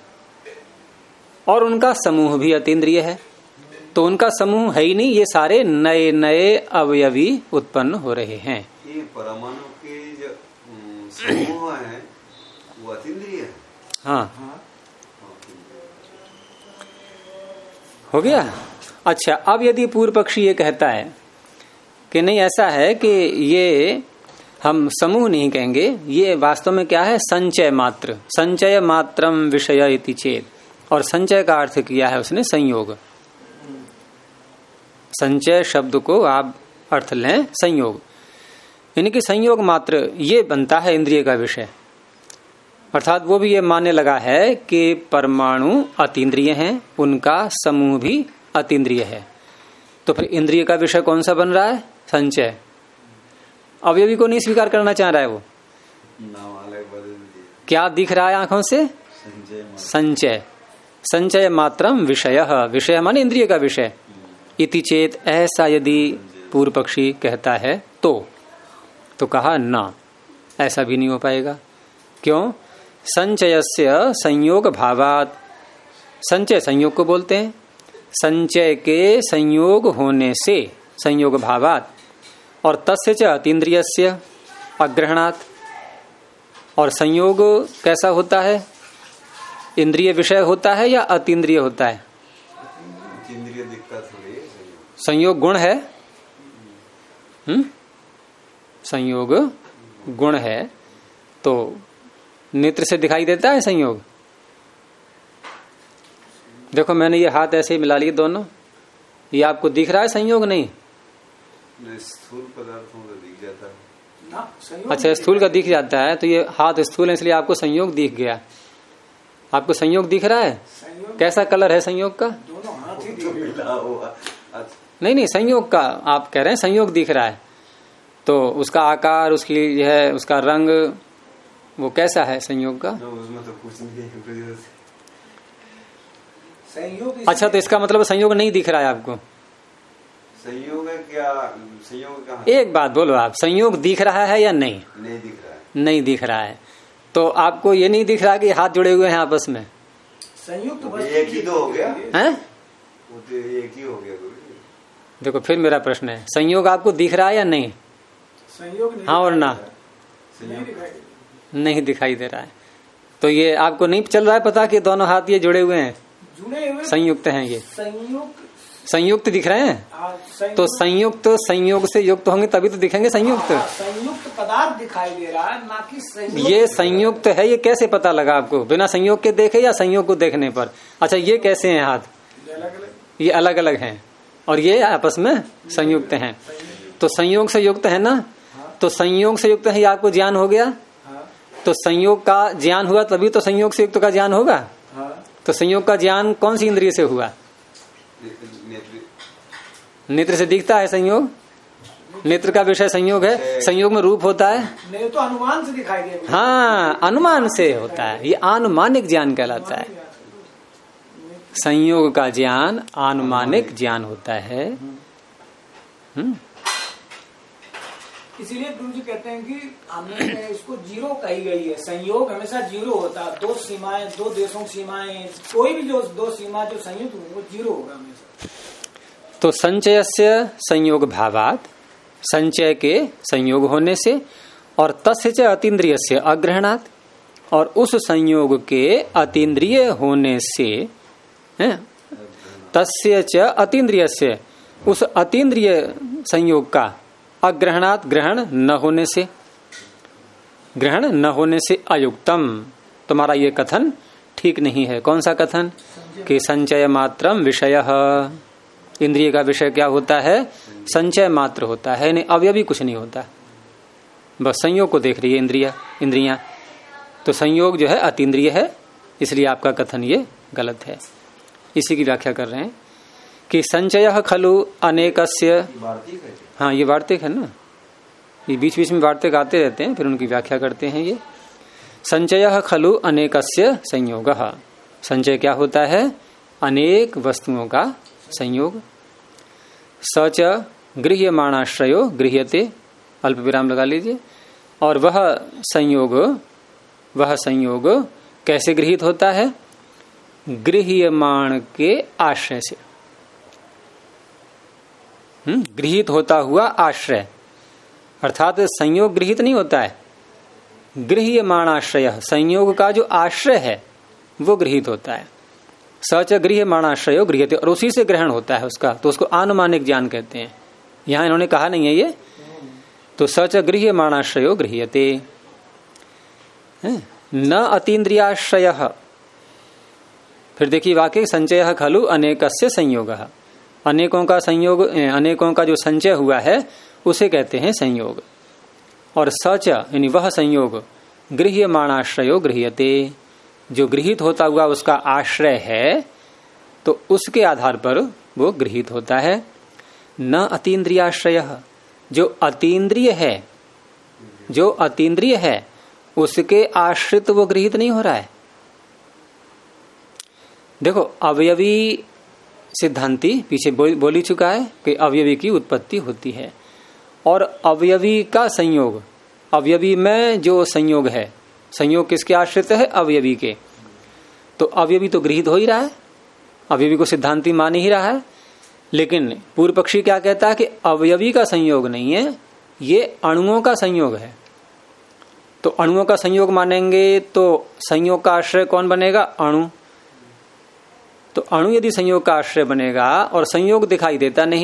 और उनका समूह भी अतीन्द्रिय है। तो उनका समूह है ही नहीं, ये सारे नए नए अवयवी उत्पन्न हो रहे हैं। ये परमाणु के जो समूह है वो अतीन्द्रिय है। हाँ, हो गया। अच्छा, अब यदि पूर्व पक्षी ये कहता है कि नहीं, ऐसा है कि ये हम समूह नहीं कहेंगे, ये वास्तव में क्या है? संचय मात्र, संचय मात्रम विषय इति चेत। और संचय का अर्थ किया है उसने संयोग। संचय शब्द को आप अर्थ लें संयोग, यानी कि संयोग मात्र ये बनता है इंद्रिय का विषय। अर्थात वो भी ये मानने लगा है कि परमाणु अतीन्द्रिय हैं, उनका समूह भी अतीन्द्रिय है। तो फिर इंद्रिय का विषय कौन सा बन रहा है? संचय। अवयवी को नहीं स्वीकार करना चाह रहा है वो। क्या दिख रहा है आंखों से? संचय। संचय मात्रम विषय, विषय माने इंद्रिय का विषय। इति चेत, ऐसा यदि पूर्व पक्षी कहता है तो कहा ना, ऐसा भी नहीं हो पाएगा। क्यों? संचयस्य संयोग भावात, संचय संयोग को बोलते हैं, संचय के संयोग होने से, संयोग भावात, और तस्य च अतीन्द्रियस्य अग्रहणात्। और संयोग कैसा होता है? इंद्रिय विषय होता है या अतीन्द्रिय होता है? इंद्रिय दिखता थोड़ी। संयोग गुण है। संयोग गुण है, तो नेत्र से दिखाई देता है संयोग। देखो मैंने ये हाथ ऐसे ही मिला लिए दोनों, ये आपको दिख रहा है संयोग? नहीं, स्थूल पदार्थों का दिख जाता है ना। अच्छा, स्थूल का दिख जाता है, तो ये हाथ स्थूल है इसलिए आपको संयोग दिख गया। आपको संयोग दिख रहा है? कैसा कलर है संयोग का? दोनों हाथ ही तो मिला हुआ। नहीं, संयोग का आप कह रहे हैं संयोग दिख रहा है, तो उसका आकार, उसकी जो है उसका रंग, वो कैसा है संयोग का? उसमें तो कुछ नहीं। संयोग। अच्छा, तो इसका मतलब संयोग नहीं दिख रहा है आपको? संयोग है क्या? संयोग कहाँ? एक बात बोलो आप, संयोग दिख रहा है या नहीं? नहीं दिख रहा है। नहीं दिख रहा है, तो आपको ये नहीं दिख रहा कि हाथ जुड़े हुए हैं आपस में? संयुक्त तो एक ही तो हो गया हैं? वो तो एक ही हो गया। देखो फिर मेरा प्रश्न है, संयोग आपको दिख रहा है या नहीं? संयोग नहीं, हाँ और ना? नहीं दिखाई दे रहा है, तो ये आपको नहीं चल रहा है पता कि दोनों हाथ ये जुड़े हुए हैं, जुड़े हुए संयुक्त हैं? ये संयुक्त दिख रहे हैं, तो संयुक्त संयोग से युक्त होंगे तभी तो दिखेंगे संयुक्त। संयुक्त पदार्थ दिखाई दे रहा है, ना कि संयोग। ये संयुक्त है, ये कैसे पता लगा आपको? बिना संयोग के देखे या संयोग को देखने पर? अच्छा, ये कैसे हैं हाथ? ये अलग अलग हैं और ये आपस में संयुक्त हैं, तो संयोग से युक्त है ना? तो संयोग से युक्त है, ये आपको ज्ञान हो गया। तो संयोग का ज्ञान हुआ तभी तो संयोग से युक्त का ज्ञान होगा। तो संयोग का ज्ञान कौन सी इंद्रिय से हुआ? नेत्र से दिखता है संयोग, नेत्र का विषय संयोग है। संयोग में रूप होता है? नहीं, तो अनुमान से दिखाई दे। हाँ, अनुमान से होता है, ये अनुमानिक ज्ञान कहलाता है। संयोग का ज्ञान अनुमानिक ज्ञान होता है। इसीलिए गुरु जी कहते हैं कि हमने इसको जीरो कही गई है। संयोग हमेशा जीरो होता है, दो सीमाएं, दो देशों की सीमाएं, कोई भी जो दो सीमा जो संयुक्त हो वो जीरो होगा हमेशा। तो संचयस्य संयोग भावात, संचय के संयोग होने से, और तस्य च अतीन्द्रियस्य अग्रहणात्, और उस संयोग के अतीन्द्रिय होने से, तस्य च अतीन्द्रियस्य, उस अतीन्द्रिय संयोग का अग्रहणात् ग्रहण न होने से, ग्रहण न होने से अयुक्तम, तुम्हारा ये कथन ठीक नहीं है। कौन सा कथन? कि संचय मात्रम विषयः, इंद्रिय का विषय क्या होता है? संचय मात्र होता है, नहीं अवयवी कुछ नहीं होता, बस संयोग को देख रही है इंद्रियां। तो संयोग जो है अतीन्द्रिय है, इसलिए आपका कथन ये गलत है। इसी की व्याख्या कर रहे हैं कि संचय खलु अनेकस्य, हाँ ये वार्तिक है ना, ये बीच बीच में वार्तिक आते रहते हैं, फिर उनकी व्याख्या करते हैं। ये संचय खलु अनेकस्य संयोगः, संचय क्या होता है? अनेक वस्तुओं का संयोग। सच गृह्यमाणाश्रयो गृह्यते, अल्प विराम लगा लीजिए। और वह संयोग कैसे गृहीत होता है? गृह्यमाण के आश्रय से, गृहीत होता हुआ आश्रय, अर्थात संयोग गृहीत नहीं होता है, गृह्यमाणाश्रय, संयोग का जो आश्रय है वो गृहीत होता है। सच गृह्यमाणाश्रयो गृह्यते, और उसी से ग्रहण होता है उसका, तो उसको आनुमानिक ज्ञान कहते हैं। यहां इन्होंने कहा नहीं है ये, तो सच गृह्यमाणाश्रयो गृह्यते न अतीन्द्रियाश्रय। फिर देखिए वाक्य, संचय खलु अनेकस्य संयोगः, अनेकों का संयोग, अनेकों का जो संचय हुआ है उसे कहते हैं संयोग। और सच यानी वह संयोग गृह्यमाणाश्रयो गृह्यते, जो गृहीत होता हुआ उसका आश्रय है, तो उसके आधार पर वो गृहीत होता है। न अतीन्द्रियाश्रय, जो अतीन्द्रिय है, जो अतीन्द्रिय है उसके आश्रित वो गृहीत नहीं हो रहा है। देखो अवयवी सिद्धांती पीछे बोल ही चुका है कि अवयवी की उत्पत्ति होती है, और अवयवी का संयोग, अवयवी में जो संयोग है, संयोग किसके आश्रित है? अवयवी के। तो अवयवी तो गृहीत हो ही रहा है, अवयवी को सिद्धांती मान ही रहा है। लेकिन पूर्व पक्षी क्या कहता है कि अवयवी का संयोग नहीं है, ये अणुओं का संयोग है। तो अणुओं का संयोग मानेंगे तो संयोग का आश्रय कौन बनेगा? अणु। तो अणु यदि संयोग का आश्रय बनेगा और संयोग दिखाई देता नहीं,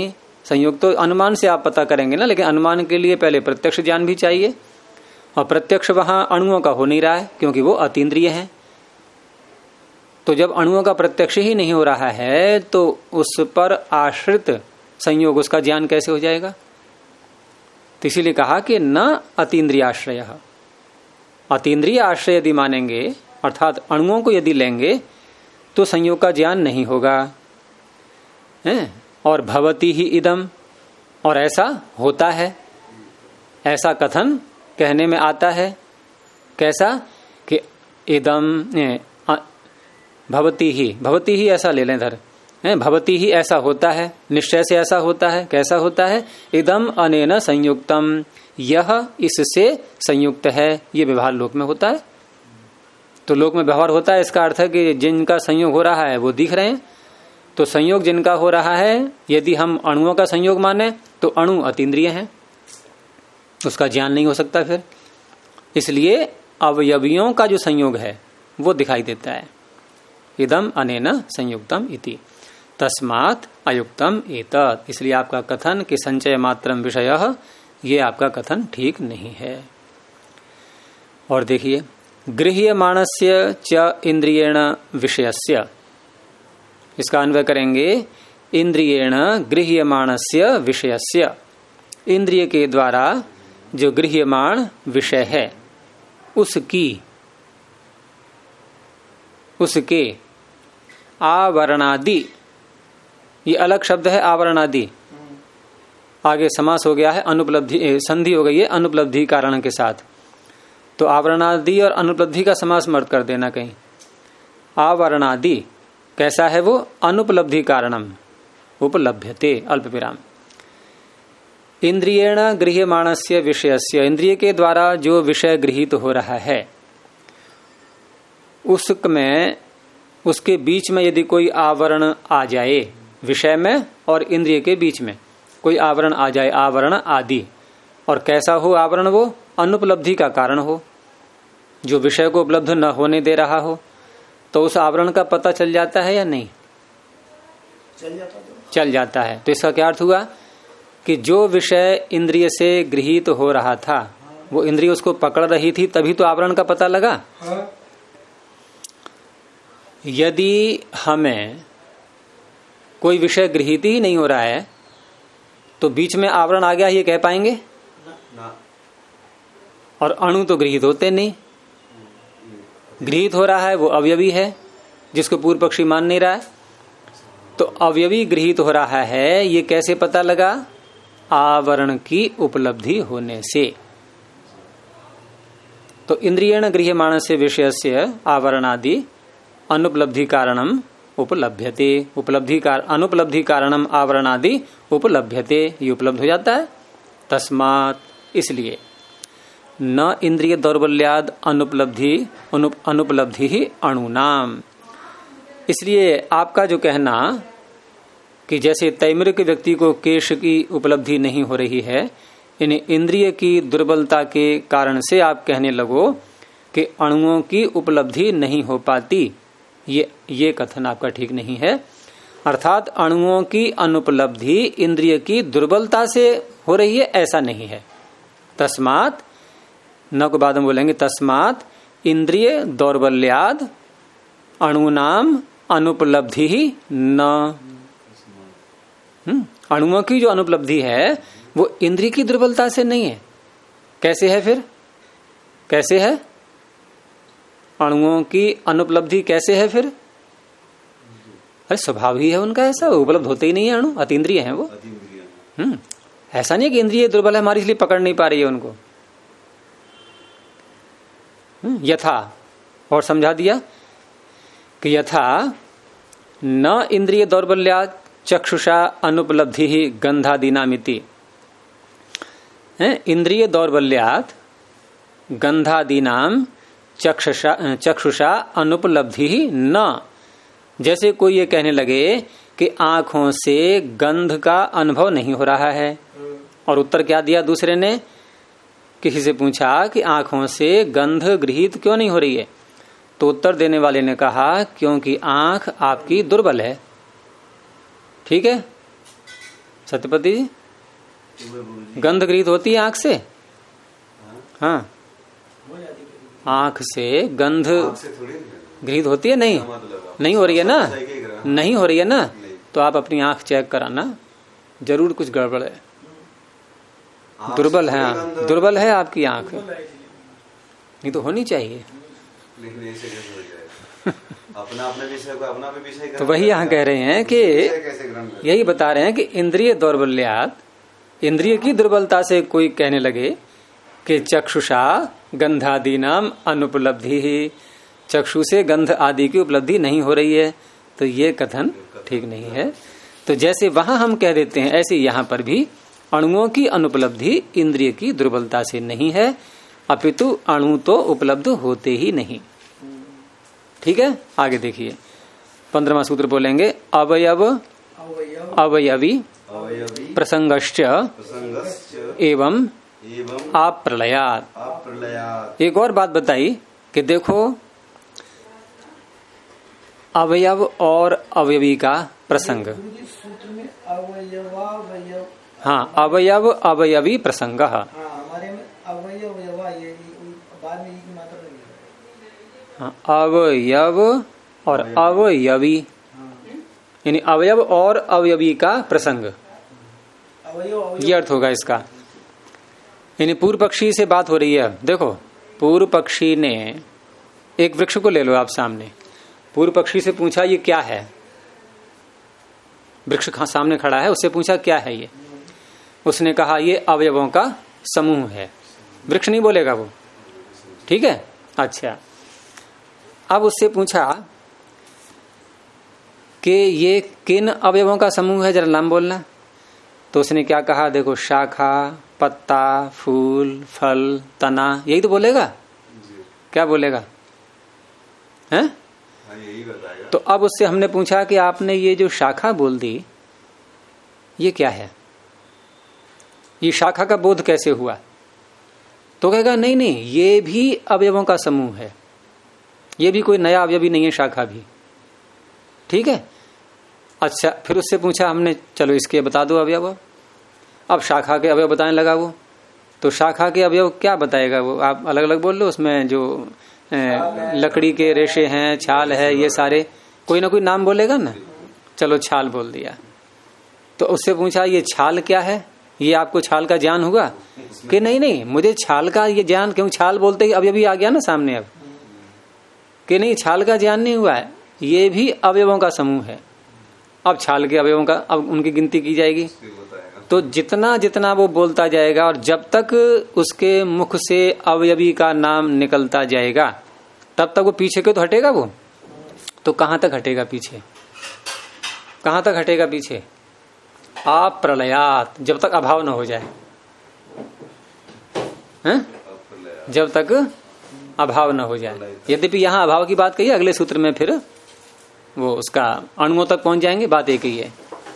संयोग तो अनुमान से आप पता करेंगे ना, लेकिन अनुमान के लिए पहले प्रत्यक्ष ज्ञान भी चाहिए, और प्रत्यक्ष वहां अणुओं का हो नहीं रहा है क्योंकि वो अतीन्द्रिय है। तो जब अणुओं का प्रत्यक्ष ही नहीं हो रहा है तो उस पर आश्रित संयोग, उसका ज्ञान कैसे हो जाएगा? तो इसीलिए कहा कि न अतीन्द्रिय आश्रय। अतीन्द्रिय आश्रय यदि मानेंगे अर्थात अणुओं को यदि लेंगे तो संयोग का ज्ञान नहीं होगा है? और भवती ही इदम, और ऐसा होता है, ऐसा कथन कहने में आता है। कैसा? कि इदम भवती ही ऐसा ले लें धर, भवती ही ऐसा होता है, निश्चय से ऐसा होता है। कैसा होता है? इदम अनेन संयुक्तम, यह इससे संयुक्त है। ये व्यवहार लोक में होता है। तो लोक में व्यवहार होता है, इसका अर्थ है कि जिनका संयोग हो रहा है वो दिख रहे हैं। तो संयोग जिनका हो रहा है, यदि हम अणुओं का संयोग माने तो अणु अतीन्द्रिय हैं, उसका ज्ञान नहीं हो सकता फिर। इसलिए अवयवियों का जो संयोग है वो दिखाई देता है। इदम अनेन संयुक्तम इति तस्मात् अयुक्तम एतत्। इसलिए आपका कथन कि संचय मात्रम विषयः, ये आपका कथन ठीक नहीं है। और देखिए, गृह्यमाणस्य च इंद्रियेण विषयस्य, इसका अन्वय करेंगे इंद्रियेण गृह्यमाणस्य विषयस्य। इंद्रिय के द्वारा जो गृह्यमाण विषय है उसके आवरणादि, ये अलग शब्द है आवरणादि, आगे समास हो गया है, अनुपलब्धि संधि हो गई है अनुपलब्धि कारण के साथ। तो आवरणादि और अनुपलब्धि का समास मत कर देना कहीं। आवरणादि कैसा है वो? अनुपलब्धि कारणम उपलभ्यते अल्प विराम। इंद्रियेण गृह्यमाणस्य विषयस्य, इंद्रिय के द्वारा जो विषय गृहीत हो रहा है उसमें, उसके बीच में यदि कोई आवरण आ जाए, विषय में और इंद्रिय के बीच में कोई आवरण आ जाए, आवरण आदि, और कैसा हो आवरण? वो अनुपलब्धि का कारण हो, जो विषय को उपलब्ध न होने दे रहा हो, तो उस आवरण का पता चल जाता है या नहीं? चल जाता है। तो इसका क्या अर्थ हुआ कि जो विषय इंद्रिय से गृहीत हो रहा था वो इंद्रिय उसको पकड़ रही थी, तभी तो आवरण का पता लगा। यदि हमें कोई विषय गृहीत ही नहीं हो रहा है तो बीच में आवरण आ गया, ये कह पाएंगे ना। और अणु तो गृहीत होते नहीं, गृहीत हो रहा है वो अवयवी है जिसको पूर्व पक्षी मान नहीं रहा है। तो अवयवी गृहीत हो रहा है, ये कैसे पता लगा? आवरण की उपलब्धि होने से। तो इंद्रियेण गृह्यमाणस्य विषयस्य आवरणादि अनुपलब्धि कारणम उपलभ्यते, अनुपलब्धि कारणम आवरणादि उपलभ्यते, ये उपलब्ध हो जाता है। तस्मात्, इसलिए न इंद्रिय दौर्बल्याद अनुपलब्धि ही अणुनाम। इसलिए आपका जो कहना कि जैसे तैमृक व्यक्ति को केश की उपलब्धि नहीं हो रही है, यानी इंद्रिय की दुर्बलता के कारण से आप कहने लगो कि अणुओं की उपलब्धि नहीं हो पाती, ये कथन आपका ठीक नहीं है। अर्थात अणुओं की अनुपलब्धि इंद्रिय की दुर्बलता से हो रही है, ऐसा नहीं है। तस्मात्, न को बाद में बोलेंगे, तस्मात् इंद्रिय दौर्बल्याद अणुनाम अनुपलब्धि ही न। अणुओं की जो अनुपलब्धि है वो इंद्रिय की दुर्बलता से नहीं है। कैसे है फिर? कैसे है अणुओं की अनुपलब्धि? कैसे है फिर? अरे स्वभाव ही है उनका ऐसा, उपलब्ध होते ही नहीं है अणु, अतीन्द्रिय है वो। ऐसा नहीं कि इंद्रिय दुर्बल है हमारी इसलिए पकड़ नहीं पा रही है उनको। यथा, और समझा दिया कि यथा न इंद्रिय दौर्बल्यात् चक्षुषा अनुपलब्धि ही गंधादीनामिति। इंद्रिय दौर्बल्यात् गंधादीनाम चक्षुषा अनुपलब्धि ही न। जैसे कोई ये कहने लगे कि आंखों से गंध का अनुभव नहीं हो रहा है, और उत्तर क्या दिया दूसरे ने? किसी से पूछा कि आंखों से गंध गृहीत क्यों नहीं हो रही है, तो उत्तर देने वाले ने कहा क्योंकि आंख आपकी दुर्बल है। ठीक है, सत्यपति जी, गंध गृहीत होती है आंख से? हाँ, आंख से गंध गृहीत होती है? नहीं, नहीं हो रही है ना, नहीं हो रही है ना, तो आप अपनी आंख चेक कराना, जरूर कुछ गड़बड़ है, दुर्बल है, दुर्बल है आपकी आंख, नहीं तो होनी चाहिए। तो वही यहाँ कह रहे हैं कि यही बता रहे हैं कि इंद्रिय दौर्बल्यात, इंद्रिय की दुर्बलता से कोई कहने लगे कि चक्षुषा गंधादि नाम अनुपलब्धि ही, चक्षु से गंध आदि की उपलब्धि नहीं हो रही है, तो ये कथन ठीक नहीं है। तो जैसे वहां हम कह देते हैं, ऐसे यहाँ पर भी अणुओं की अनुपलब्धि इंद्रिय की दुर्बलता से नहीं है, अपितु अणु तो उपलब्ध होते ही नहीं। ठीक है, आगे देखिए 15वां सूत्र बोलेंगे, अवयव अवयवी प्रसंगश्च एवं अप्रलयात्। एक और बात बताई कि देखो अवयव और अवयवी का प्रसंग, सूत्र में अवयवावयव, हाँ, अवयव अवयवी प्रसंग, हमारे में अवयव बाद में की मात्रा नहीं है। हाँ, अवयव और अवयवी, यानी अवयव और अवयवी का प्रसंग, ये अर्थ होगा इसका। यानी पूर्व पक्षी से बात हो रही है। देखो, पूर्व पक्षी ने, एक वृक्ष को ले लो आप सामने, पूर्व पक्षी से पूछा ये क्या है, वृक्ष सामने खड़ा है, उससे पूछा क्या है ये, उसने कहा ये अवयवों का समूह है। वृक्ष नहीं बोलेगा वो, ठीक है, अच्छा। अब उससे पूछा कि ये किन अवयवों का समूह है, जरा नाम बोलना। तो उसने क्या कहा, देखो शाखा, पत्ता, फूल, फल, तना, यही तो बोलेगा। क्या बोलेगा, हैं? यही बताएगा। तो अब उससे हमने पूछा कि आपने ये जो शाखा बोल दी, ये क्या है, ये शाखा का बोध कैसे हुआ? तो कहेगा नहीं नहीं, ये भी अवयवों का समूह है, ये भी कोई नया अवयवी नहीं है, शाखा भी। ठीक है, अच्छा। फिर उससे पूछा हमने, चलो इसके बता दो अवयव। अब शाखा के अवयव बताने लगा वो। तो शाखा के अवयव क्या बताएगा वो, आप अलग अलग बोल लो। उसमें जो लकड़ी के रेशे हैं, छाल है, ये सारे कोई ना कोई नाम बोलेगा ना। चलो छाल बोल दिया। तो उससे पूछा ये छाल क्या है, ये आपको छाल का ज्ञान हुआ? कि नहीं नहीं, मुझे छाल का ये ज्ञान, क्यों छाल बोलते ही अवयवी आ गया ना सामने। अब कि नहीं, छाल का ज्ञान नहीं हुआ है, ये भी अवयवों का समूह है। अब छाल के अवयवों का अब उनकी गिनती की जाएगी। तो जितना जितना वो बोलता जाएगा और जब तक उसके मुख से अवयवी का नाम निकलता जाएगा तब तक वो पीछे क्यों तो हटेगा वो। तो कहां तक हटेगा पीछे, कहां तक हटेगा पीछे? आप प्रलयात, जब तक अभाव न हो जाए, हैं? जब तक अभाव न हो जाए। यद्यपि यहां अभाव की बात कही, अगले सूत्र में फिर वो उसका अणुओं तक पहुंच जाएंगे, बात एक ही है।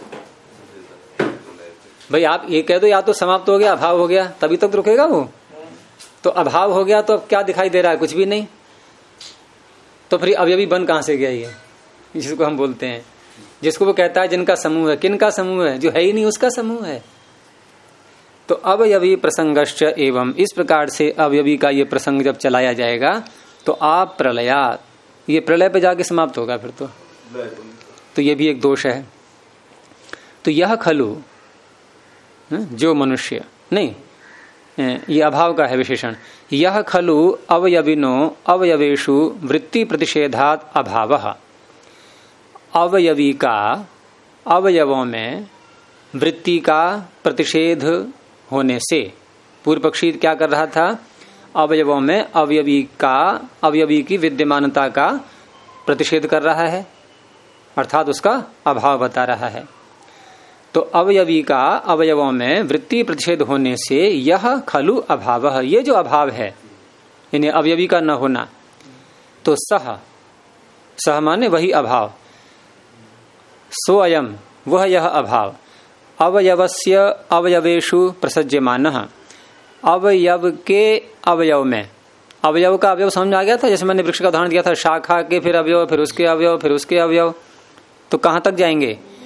भाई आप ये कह दो या तो समाप्त हो गया, अभाव हो गया, तभी तक रुकेगा वो। तो अभाव हो गया तो अब क्या दिखाई दे रहा है? कुछ भी नहीं। तो फिर अवयवी बन कहां से गया ये, जिसको हम बोलते हैं, जिसको वो कहता है जिनका समूह है। किन का समूह है? जो है ही नहीं उसका समूह है। तो अवयवी प्रसंगश्च एवं, इस प्रकार से अवयवी का ये प्रसंग जब चलाया जाएगा तो आप प्रलयात, ये प्रलय पे जाके समाप्त होगा फिर तो ये भी एक दोष है। तो यह खलु, जो मनुष्य नहीं, ये अभाव का है विशेषण। यह खलु अवयविनो अवयवेशु वृत्ति प्रतिषेधात अभावः, अवयवी का अवयवों में वृत्ति का प्रतिषेध होने से, पूर्व पक्षी क्या कर रहा था? अवयवों में अवयवी की विद्यमानता का प्रतिषेध कर रहा है, अर्थात उसका अभाव बता रहा है। तो अवयवी का अवयवों में वृत्ति प्रतिषेध होने से यह खलु अभावः, ये जो अभाव है, यानी अवयवी का न होना, तो सह माने वही अभाव, सोऽयं वह यह अभाव, अवयवस्य अवयवेशु प्रसज्यमानः, अवयव के अवयव में, अवयव का अवयव समझ में आ गया था। जैसे मैंने वृक्ष का उदाहरण दिया था, शाखा के फिर अवयव, फिर उसके अवयव, फिर उसके अवयव, तो कहां तक जाएंगे?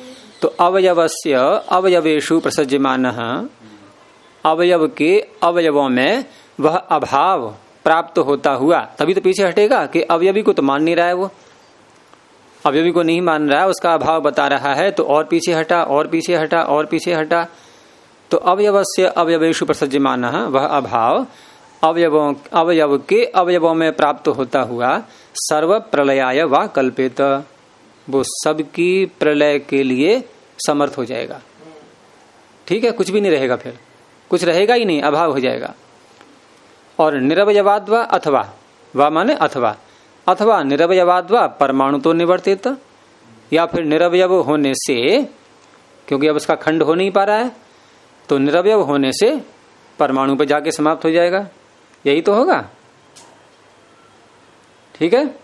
तो अवयवस्य अवयवेषु प्रसज्यमानः, अवयव के अवयवों में वह अभाव प्राप्त होता हुआ, तभी तो पीछे हटेगा कि अवयवी को तो मान नहीं रहा है, वो अवयवी को नहीं मान रहा है, उसका अभाव बता रहा है, तो और पीछे हटा और पीछे हटा और पीछे हटा। तो अवयवस्य अवयवेषु प्रसज्यमानः, वह अभाव अवयव के अवयवों में प्राप्त होता हुआ सर्व प्रलयाय वा कल्पित, वो सबकी प्रलय के लिए समर्थ हो जाएगा। ठीक है, कुछ भी नहीं रहेगा, फिर कुछ रहेगा ही नहीं, अभाव हो जाएगा। और निरवयवाद्वा अथवा, वा माने अथवा, अथवा निरवयवाद्वा परमाणु तो निवर्तित, या फिर निरवयव होने से, क्योंकि अब उसका खंड हो नहीं पा रहा है, तो निरवयव होने से परमाणु पर जाके समाप्त हो जाएगा। यही तो होगा। ठीक है,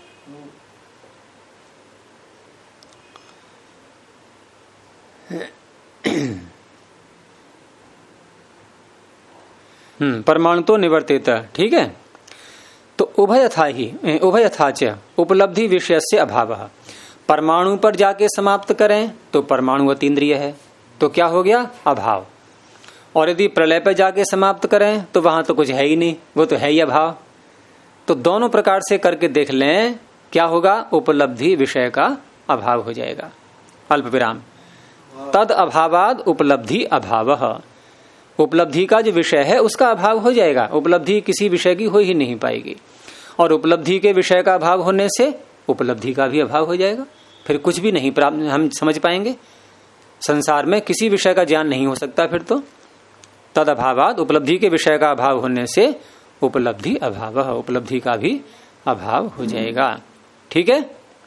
परमाणु तो निवर्तित। ठीक है, तो उभयथा च उपलब्धि विषय से अभाव, परमाणु पर जाके समाप्त करें तो परमाणु अतीन्द्रिय है, तो क्या हो गया, अभाव। और यदि प्रलय पर जाके समाप्त करें तो वहां तो कुछ है ही नहीं, वो तो है ही अभाव। तो दोनों प्रकार से करके देख लें, क्या होगा, उपलब्धि विषय का अभाव हो जाएगा। अल्प विराम, तद अभावाद उपलब्धि अभाव, उपलब्धि का जो विषय है उसका अभाव हो जाएगा, उपलब्धि किसी विषय की हो ही नहीं पाएगी। और उपलब्धि के विषय का अभाव होने से उपलब्धि का भी अभाव हो जाएगा, फिर कुछ भी नहीं प्राप्त हम समझ पाएंगे, संसार में किसी विषय का ज्ञान नहीं हो सकता फिर तो। तद अभावाद, उपलब्धि के विषय का अभाव होने से उपलब्धि अभाव, उपलब्धि का भी अभाव हो जाएगा। ठीक है,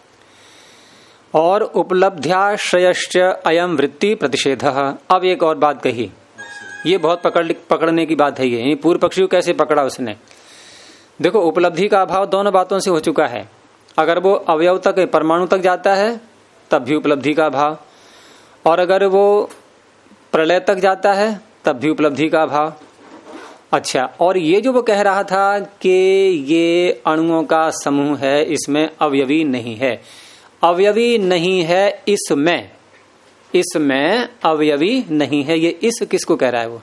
और उपलब्ध्याश्रयश्च अयम वृत्ति प्रतिषेध। अब एक और बात कही, ये बहुत पकड़ने की बात है, ये पूर्व पक्षी को कैसे पकड़ा उसने। देखो, उपलब्धि का अभाव दोनों बातों से हो चुका है। अगर वो अवयव तक, परमाणु तक जाता है तब भी उपलब्धि का अभाव, और अगर वो प्रलय तक जाता है तब भी उपलब्धि का अभाव। अच्छा, और ये जो वो कह रहा था कि ये अणुओं का समूह है, इसमें अवयवी नहीं है, अवयवी नहीं है इसमें, इसमें अवयवी नहीं है, ये इस किसको कह रहा है वो,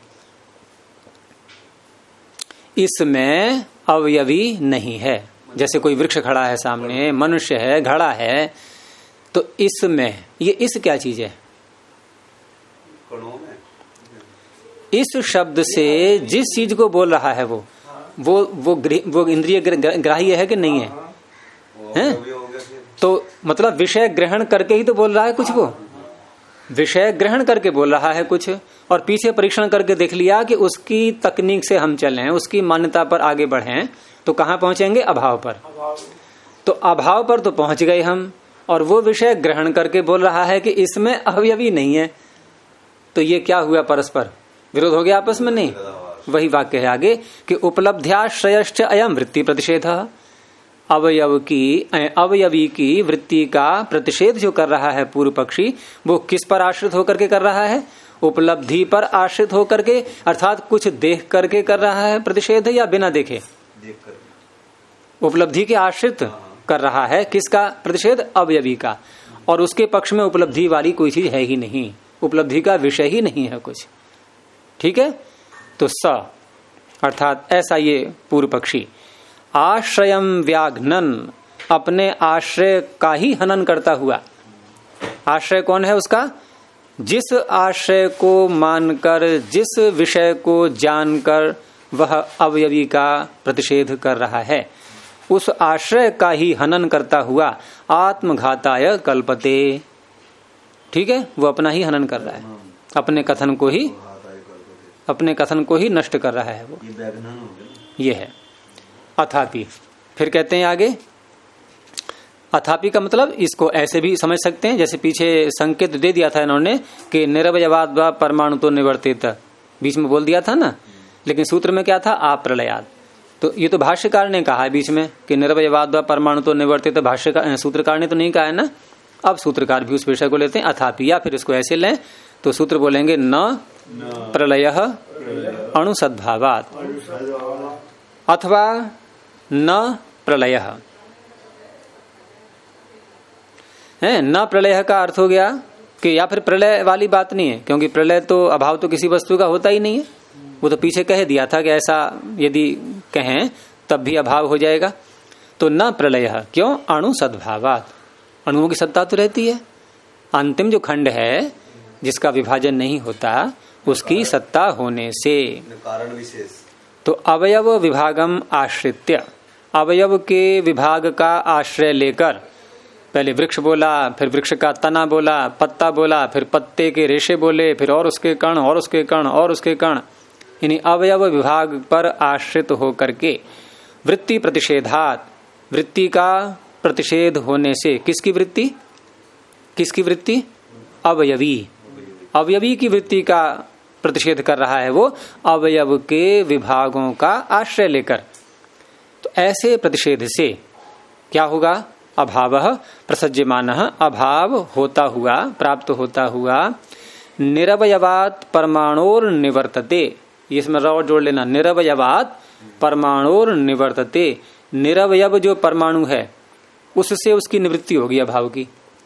इसमें अवयवी नहीं है। जैसे कोई वृक्ष खड़ा है सामने, मनुष्य है, घड़ा है, तो इसमें, ये इस क्या चीज है, इस शब्द से जिस चीज को बोल रहा है वो इंद्रिय ग्राह्य है कि नहीं है, हैं? तो मतलब विषय ग्रहण करके ही तो बोल रहा है कुछ, वो विषय ग्रहण करके बोल रहा है कुछ, और पीछे परीक्षण करके देख लिया कि उसकी तकनीक से हम चलें, उसकी मान्यता पर आगे बढ़ें, तो कहाँ पहुंचेंगे, अभाव पर। तो अभाव पर तो पहुंच गए हम, और वो विषय ग्रहण करके बोल रहा है कि इसमें अवयवी नहीं है, तो ये क्या हुआ, परस्पर विरोध हो गया आपस में। नहीं, वही वाक्य है आगे कि उपलब्ध्याश्रयश्च अयम वृत्ति प्रतिषेध, अवयवी की वृत्ति का प्रतिषेध जो कर रहा है पूर्व पक्षी, वो किस पर आश्रित होकर के कर रहा है, उपलब्धि पर आश्रित होकर के, अर्थात कुछ देख करके कर रहा है प्रतिषेध, या बिना देखे, उपलब्धि के आश्रित कर रहा है। किसका प्रतिषेध, अवयवी का, और उसके पक्ष में उपलब्धि वाली कोई चीज है ही नहीं, उपलब्धि का विषय ही नहीं है कुछ। ठीक है, तो स अर्थात ऐसा ये पूर्व पक्षी आश्रयम व्याघ्नन, अपने आश्रय का ही हनन करता हुआ, आश्रय कौन है उसका, जिस आश्रय को मानकर, जिस विषय को जानकर वह अवयवी का प्रतिषेध कर रहा है, उस आश्रय का ही हनन करता हुआ आत्मघाताय कल्पते। ठीक है, वो अपना ही हनन कर रहा है, अपने कथन को ही नष्ट कर रहा है वो, ये है। अथापि, फिर कहते हैं आगे, अथापि का मतलब इसको ऐसे भी समझ सकते हैं, जैसे पीछे संकेत दे दिया था इन्होंने कि निरवयवाद व परमाणु तो निवर्तित, बीच में बोल दिया था ना, लेकिन सूत्र में क्या था, अप्रलयाद। तो ये तो भाष्यकार ने कहा है बीच में कि निरवयवाद व परमाणु तो निवर्तित, भाष्यकार सूत्रकार ने तो नहीं कहा है ना। अब सूत्रकार भी उस विषय को लेते हैं अथापि, या फिर इसको ऐसे लें तो सूत्र बोलेंगे न प्रलयः अणुसद्भावात्, अथवा न प्रलयः है। न प्रलय का अर्थ हो गया कि या फिर प्रलय वाली बात नहीं है, क्योंकि प्रलय तो अभाव तो किसी वस्तु का होता ही नहीं है। वो तो पीछे कह दिया था कि ऐसा यदि कहें तब भी अभाव हो जाएगा। तो न प्रलय, क्यों? अणु सद्भावात, अणुओं की सत्ता तो रहती है। अंतिम जो खंड है जिसका विभाजन नहीं होता उसकी सत्ता होने से कारण विशेष। तो अवयव विभागम आश्रित्य, अवयव के विभाग का आश्रय लेकर, पहले वृक्ष बोला, फिर वृक्ष का तना बोला, पत्ता बोला, फिर पत्ते के रेशे बोले, फिर और उसके कण और उसके कण और उसके कण, यानी अवयव विभाग पर आश्रित होकर के वृत्ति प्रतिषेधात, वृत्ति का प्रतिषेध होने से, किसकी वृत्ति? किसकी वृत्ति? अवयवी, अवयवी की वृत्ति का प्रतिषेध कर रहा है वो अवयव के विभागों का आश्रय लेकर। तो ऐसे प्रतिषेध से क्या होगा? अभावः प्रसज्यमानः, अभाव होता हुआ, प्राप्त होता हुआ, निरवयवात परमाणुर निवर्तते, इसमें और जोड़ लेना, निरवयवात परमाणुर निवर्तते, निरवयव जो परमाणु है उससे उसकी निवृत्ति होगी अभाव की।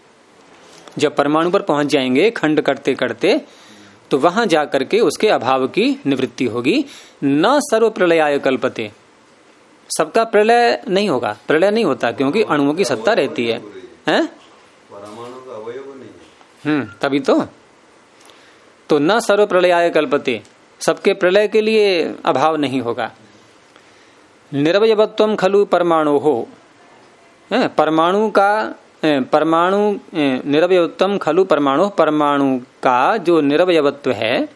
जब परमाणु पर पहुंच जाएंगे खंड करते करते तो वहां जाकर के उसके अभाव की निवृत्ति होगी। न सर्व प्रलयाय कल्पते, सबका प्रलय नहीं होगा, प्रलय नहीं होता क्योंकि अणुओं की सत्ता रहती है, हैं? परमाणु का अवयव नहीं है। तभी तो न सर्व प्रलयाय कल्पते, सबके प्रलय के लिए अभाव नहीं होगा। निरवयवत्वम खलु परमाणु हो, परमाणु का परमाणु निरवयवत्वम खलु परमाणु, परमाणु का जो निरवयवत्व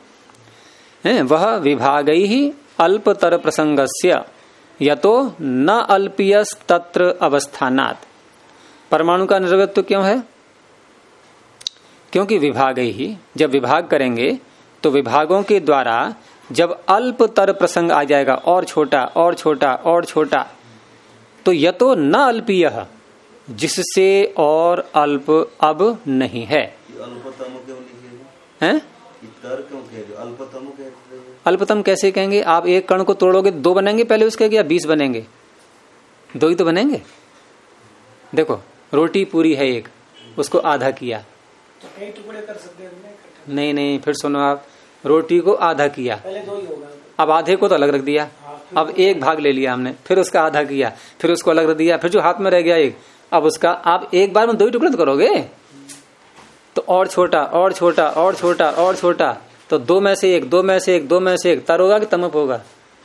है वह विभागै ही अल्पतर प्रसंगस्य यतो न अल्पीयस तत्र अवस्थानात्। परमाणु का निरवयत्व क्यों है? क्योंकि विभागै ही, जब विभाग करेंगे तो विभागों के द्वारा जब अल्पतर प्रसंग आ जाएगा, और छोटा और छोटा और छोटा, तो यतो न अल्पीय, जिससे और अल्प अब नहीं है। अल्पतम क्यों लिखे हैं? क्यों कह अल्पतम कहते हैं? अल्पतम कैसे कहेंगे? आप एक कण को तोड़ोगे 2 बनेंगे पहले उसके, या 20 बनेंगे? 2 ही तो बनेंगे। देखो रोटी पूरी है एक, उसको आधा किया तो कई टुकड़े कर सकते हैं? नहीं, फिर सुनो आप, रोटी को आधा किया, पहले 2 ही होगा, अब आधे को तो अलग रख दिया, अब एक भाग ले लिया हमने, फिर उसका आधा किया, फिर उसको अलग रख दिया, फिर जो हाथ में रह गया एक, अब उसका आप एक बार में 2 ही टुकड़े तो करोगे, तो और छोटा और छोटा और छोटा और छोटा, तो 2 में से 1, 2 में से 1, 2 में से 1, तर होगा कि तमप होगा?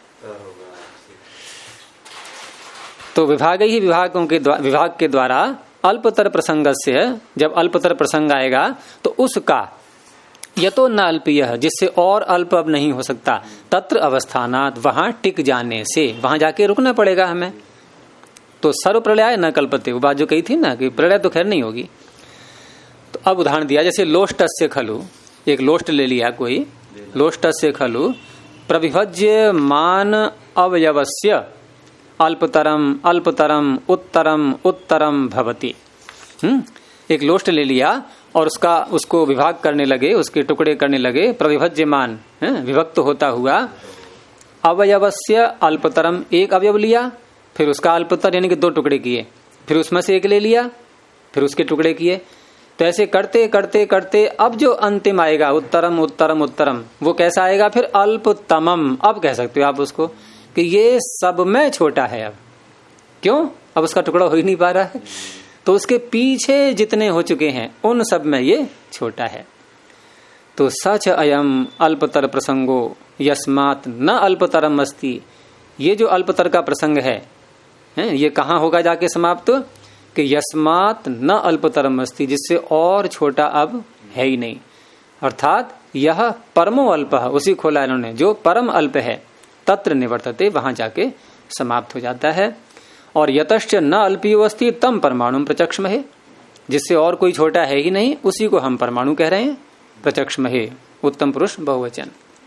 तो विभाग ही विभाग के द्वारा अल्पतर प्रसंग से, जब अल्पतर प्रसंग आएगा तो उसका यतो न अल्पीय, जिससे और अल्प अब नहीं हो सकता, तत्र अवस्थानात, वहां टिक जाने से, वहां जाके रुकना पड़ेगा हमें। तो सर्व प्रलय न कल्पते, वो बात जो कही थी ना कि प्रलय तो खैर नहीं होगी। तो अब उदाहरण दिया, जैसे लोष्टस्य खलु, एक लोष्ट ले लिया कोई, लोष्टस्य खलु प्रविभज्य मान अवयवस्य अल्पतरम अल्पतरम उत्तरम उत्तरम भवति। एक लोष्ट ले लिया और उसको विभाग करने लगे, उसके टुकड़े करने लगे, प्रविभज्यमान, विभक्त होता हुआ, अवयवस्य अल्पतरम, एक अवयव लिया, फिर उसका अल्पतर यानी कि 2 टुकड़े किए, फिर उसमें से एक ले लिया, फिर उसके टुकड़े किए। तो ऐसे करते करते करते अब जो अंतिम आएगा उत्तरम उत्तरम उत्तरम, वो कैसा आएगा? फिर अल्पतमम। अब कह सकते हो आप उसको कि ये सब में छोटा है। अब क्यों? अब उसका टुकड़ा हो ही नहीं पा रहा है, तो उसके पीछे जितने हो चुके हैं उन सब में ये छोटा है। तो सच अयम अल्पतर प्रसंगो यस्मात् न अल्पतरम अस्ति, ये जो अल्पतर का प्रसंग है ये कहाँ होगा जाके समाप्त? कि यस्मात् न अल्पतरम अस्ति, जिससे और छोटा अब है ही नहीं। अर्थात यह परमो अल्प, उसी खोला इन्होंने, जो परम अल्प है, तत्र निवर्तते, वहां जाके समाप्त हो जाता है। और यतश्च न अल्पीयो अस्ति तम परमाणु प्रचक्षमहे, जिससे और कोई छोटा है ही नहीं, उसी को हम परमाणु कह रहे हैं। प्रचक्षमहे उत्तम पुरुष बहुवचन।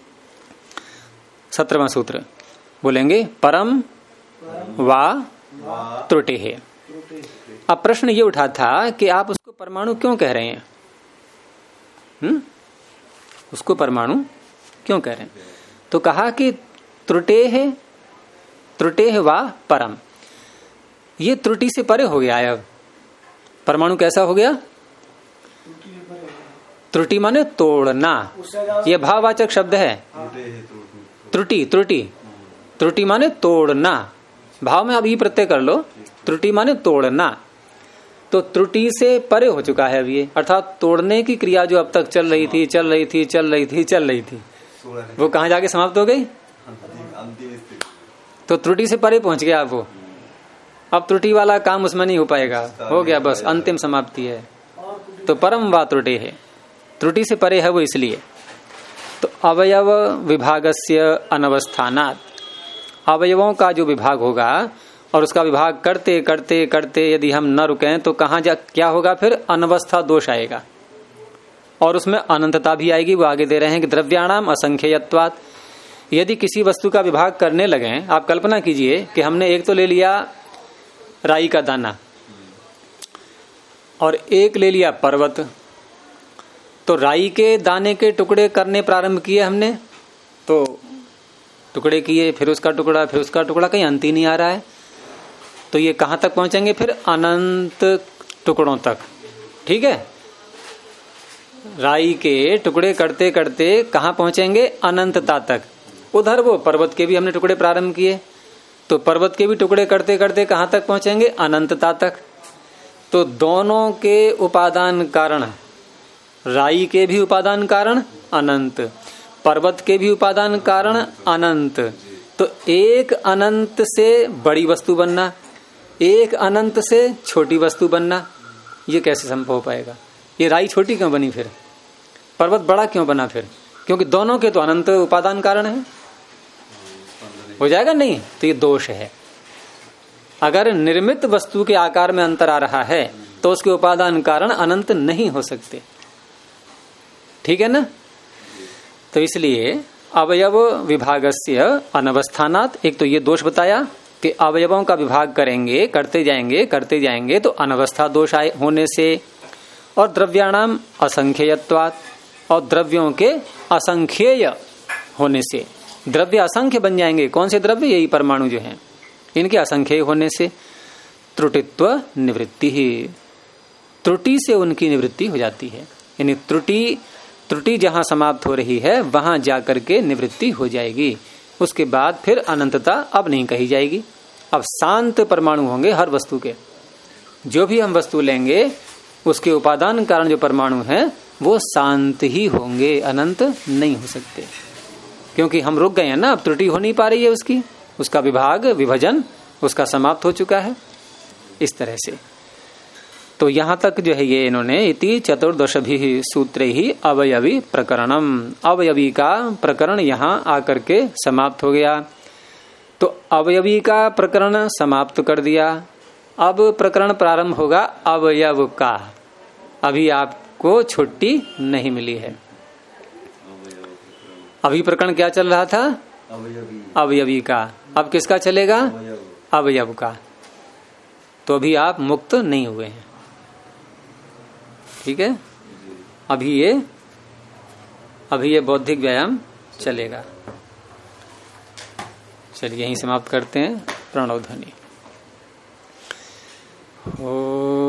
17वां सूत्र बोलेंगे, परम वा त्रुटि है। अब प्रश्न ये उठा था कि आप उसको परमाणु क्यों कह रहे हैं? उसको परमाणु क्यों कह रहे हैं? तो कहा कि त्रुटे है वा परम, ये त्रुटि से परे हो गया है। अब परमाणु कैसा हो गया? त्रुटि माने तोड़ना, ये भाववाचक शब्द है। त्रुटि त्रुटि त्रुटि माने तोड़ना, भाव में अब ये प्रत्यय कर लो, त्रुटि माने तोड़ना। तो त्रुटि से परे हो चुका है अब ये, अर्थात तोड़ने की क्रिया जो अब तक चल रही थी वो कहाँ जाके समाप्त हो गई? तो त्रुटि से परे पहुंच गया वो, अब त्रुटि वाला काम उसमें नहीं हो पाएगा, हो गया बस, अंतिम समाप्ति है। तो परम वा त्रुटि है, त्रुटि से परे है वो इसलिए। तो अवयव विभागस्य अनवस्थानात्, अवयवों का जो विभाग होगा और उसका विभाग करते करते करते यदि हम न रुकें तो कहाँ जा क्या होगा? फिर अनवस्था दोष आएगा और उसमें अनंतता भी आएगी। वो आगे दे रहे हैं कि द्रव्याणाम असंख्ययत्वात्, यदि किसी वस्तु का विभाग करने लगे, आप कल्पना कीजिए कि हमने एक तो ले लिया राई का दाना और एक ले लिया पर्वत, तो राई के दाने के टुकड़े करने प्रारंभ किए हमने, तो टुकड़े किए, फिर उसका टुकड़ा, फिर उसका टुकड़ा, कहीं अंत ही नहीं आ रहा है। तो ये कहां तक पहुंचेंगे? फिर अनंत टुकड़ों तक। ठीक है, राई के टुकड़े करते करते कहां पहुंचेंगे? अनंतता तक। उधर वो पर्वत के भी हमने टुकड़े प्रारंभ किए, तो पर्वत के भी टुकड़े करते करते कहां तक पहुंचेंगे? अनंतता तक। तो दोनों के उपादान कारण, राई के भी उपादान कारण अनंत, पर्वत के भी उपादान कारण अनंत। तो एक अनंत से बड़ी वस्तु बनना, एक अनंत से छोटी वस्तु बनना, ये कैसे संभव हो पाएगा? ये राई छोटी क्यों बनी फिर? पर्वत बड़ा क्यों बना फिर? क्योंकि दोनों के तो अनंत उपादान कारण है। हो जाएगा नहीं? तो ये दोष है। अगर निर्मित वस्तु के आकार में अंतर आ रहा है तो उसके उपादान कारण अनंत नहीं हो सकते। ठीक है ना? तो इसलिए अवयव विभागस्य अनवस्थानात्, एक तो ये दोष बताया कि अवयवों का विभाग करेंगे, करते जाएंगे तो अनवस्था दोष आए होने से, और द्रव्याणाम असंख्ययत्वात्, और द्रव्यों के असंख्येय होने से, द्रव्य असंख्य बन जाएंगे। कौन से द्रव्य? यही परमाणु जो हैं, इनके असंख्येय होने से त्रुटित्व निवृत्ति ही, त्रुटि से उनकी निवृत्ति हो जाती है। यानी त्रुटि जहां समाप्त हो रही है वहां जाकर के निवृत्ति हो जाएगी। उसके बाद फिर अनंतता अब नहीं कही जाएगी। अब शांत परमाणु होंगे हर वस्तु के। जो भी हम वस्तु लेंगे उसके उपादान कारण जो परमाणु हैं वो शांत ही होंगे, अनंत नहीं हो सकते, क्योंकि हम रुक गए हैं ना। अब त्रुटि हो नहीं पा रही है उसकी, उसका विभाग विभजन उसका समाप्त हो चुका है। इस तरह से तो यहां तक जो है ये इन्होंने इति चतुर्दशभिः सूत्रैः अवयवी प्रकरणम, अवयवी का प्रकरण यहां आकर के समाप्त हो गया। तो अवयवी का प्रकरण समाप्त कर दिया। अब प्रकरण प्रारंभ होगा अवयव का। अभी आपको छुट्टी नहीं मिली है। अभी प्रकरण क्या चल रहा था? अवयवी का। अब किसका चलेगा? अवयव का। तो अभी आप मुक्त नहीं हुए हैं। ठीक है, अभी ये बौद्धिक व्यायाम चलेगा। चलिए यहीं समाप्त करते हैं। प्रणव ध्वनि।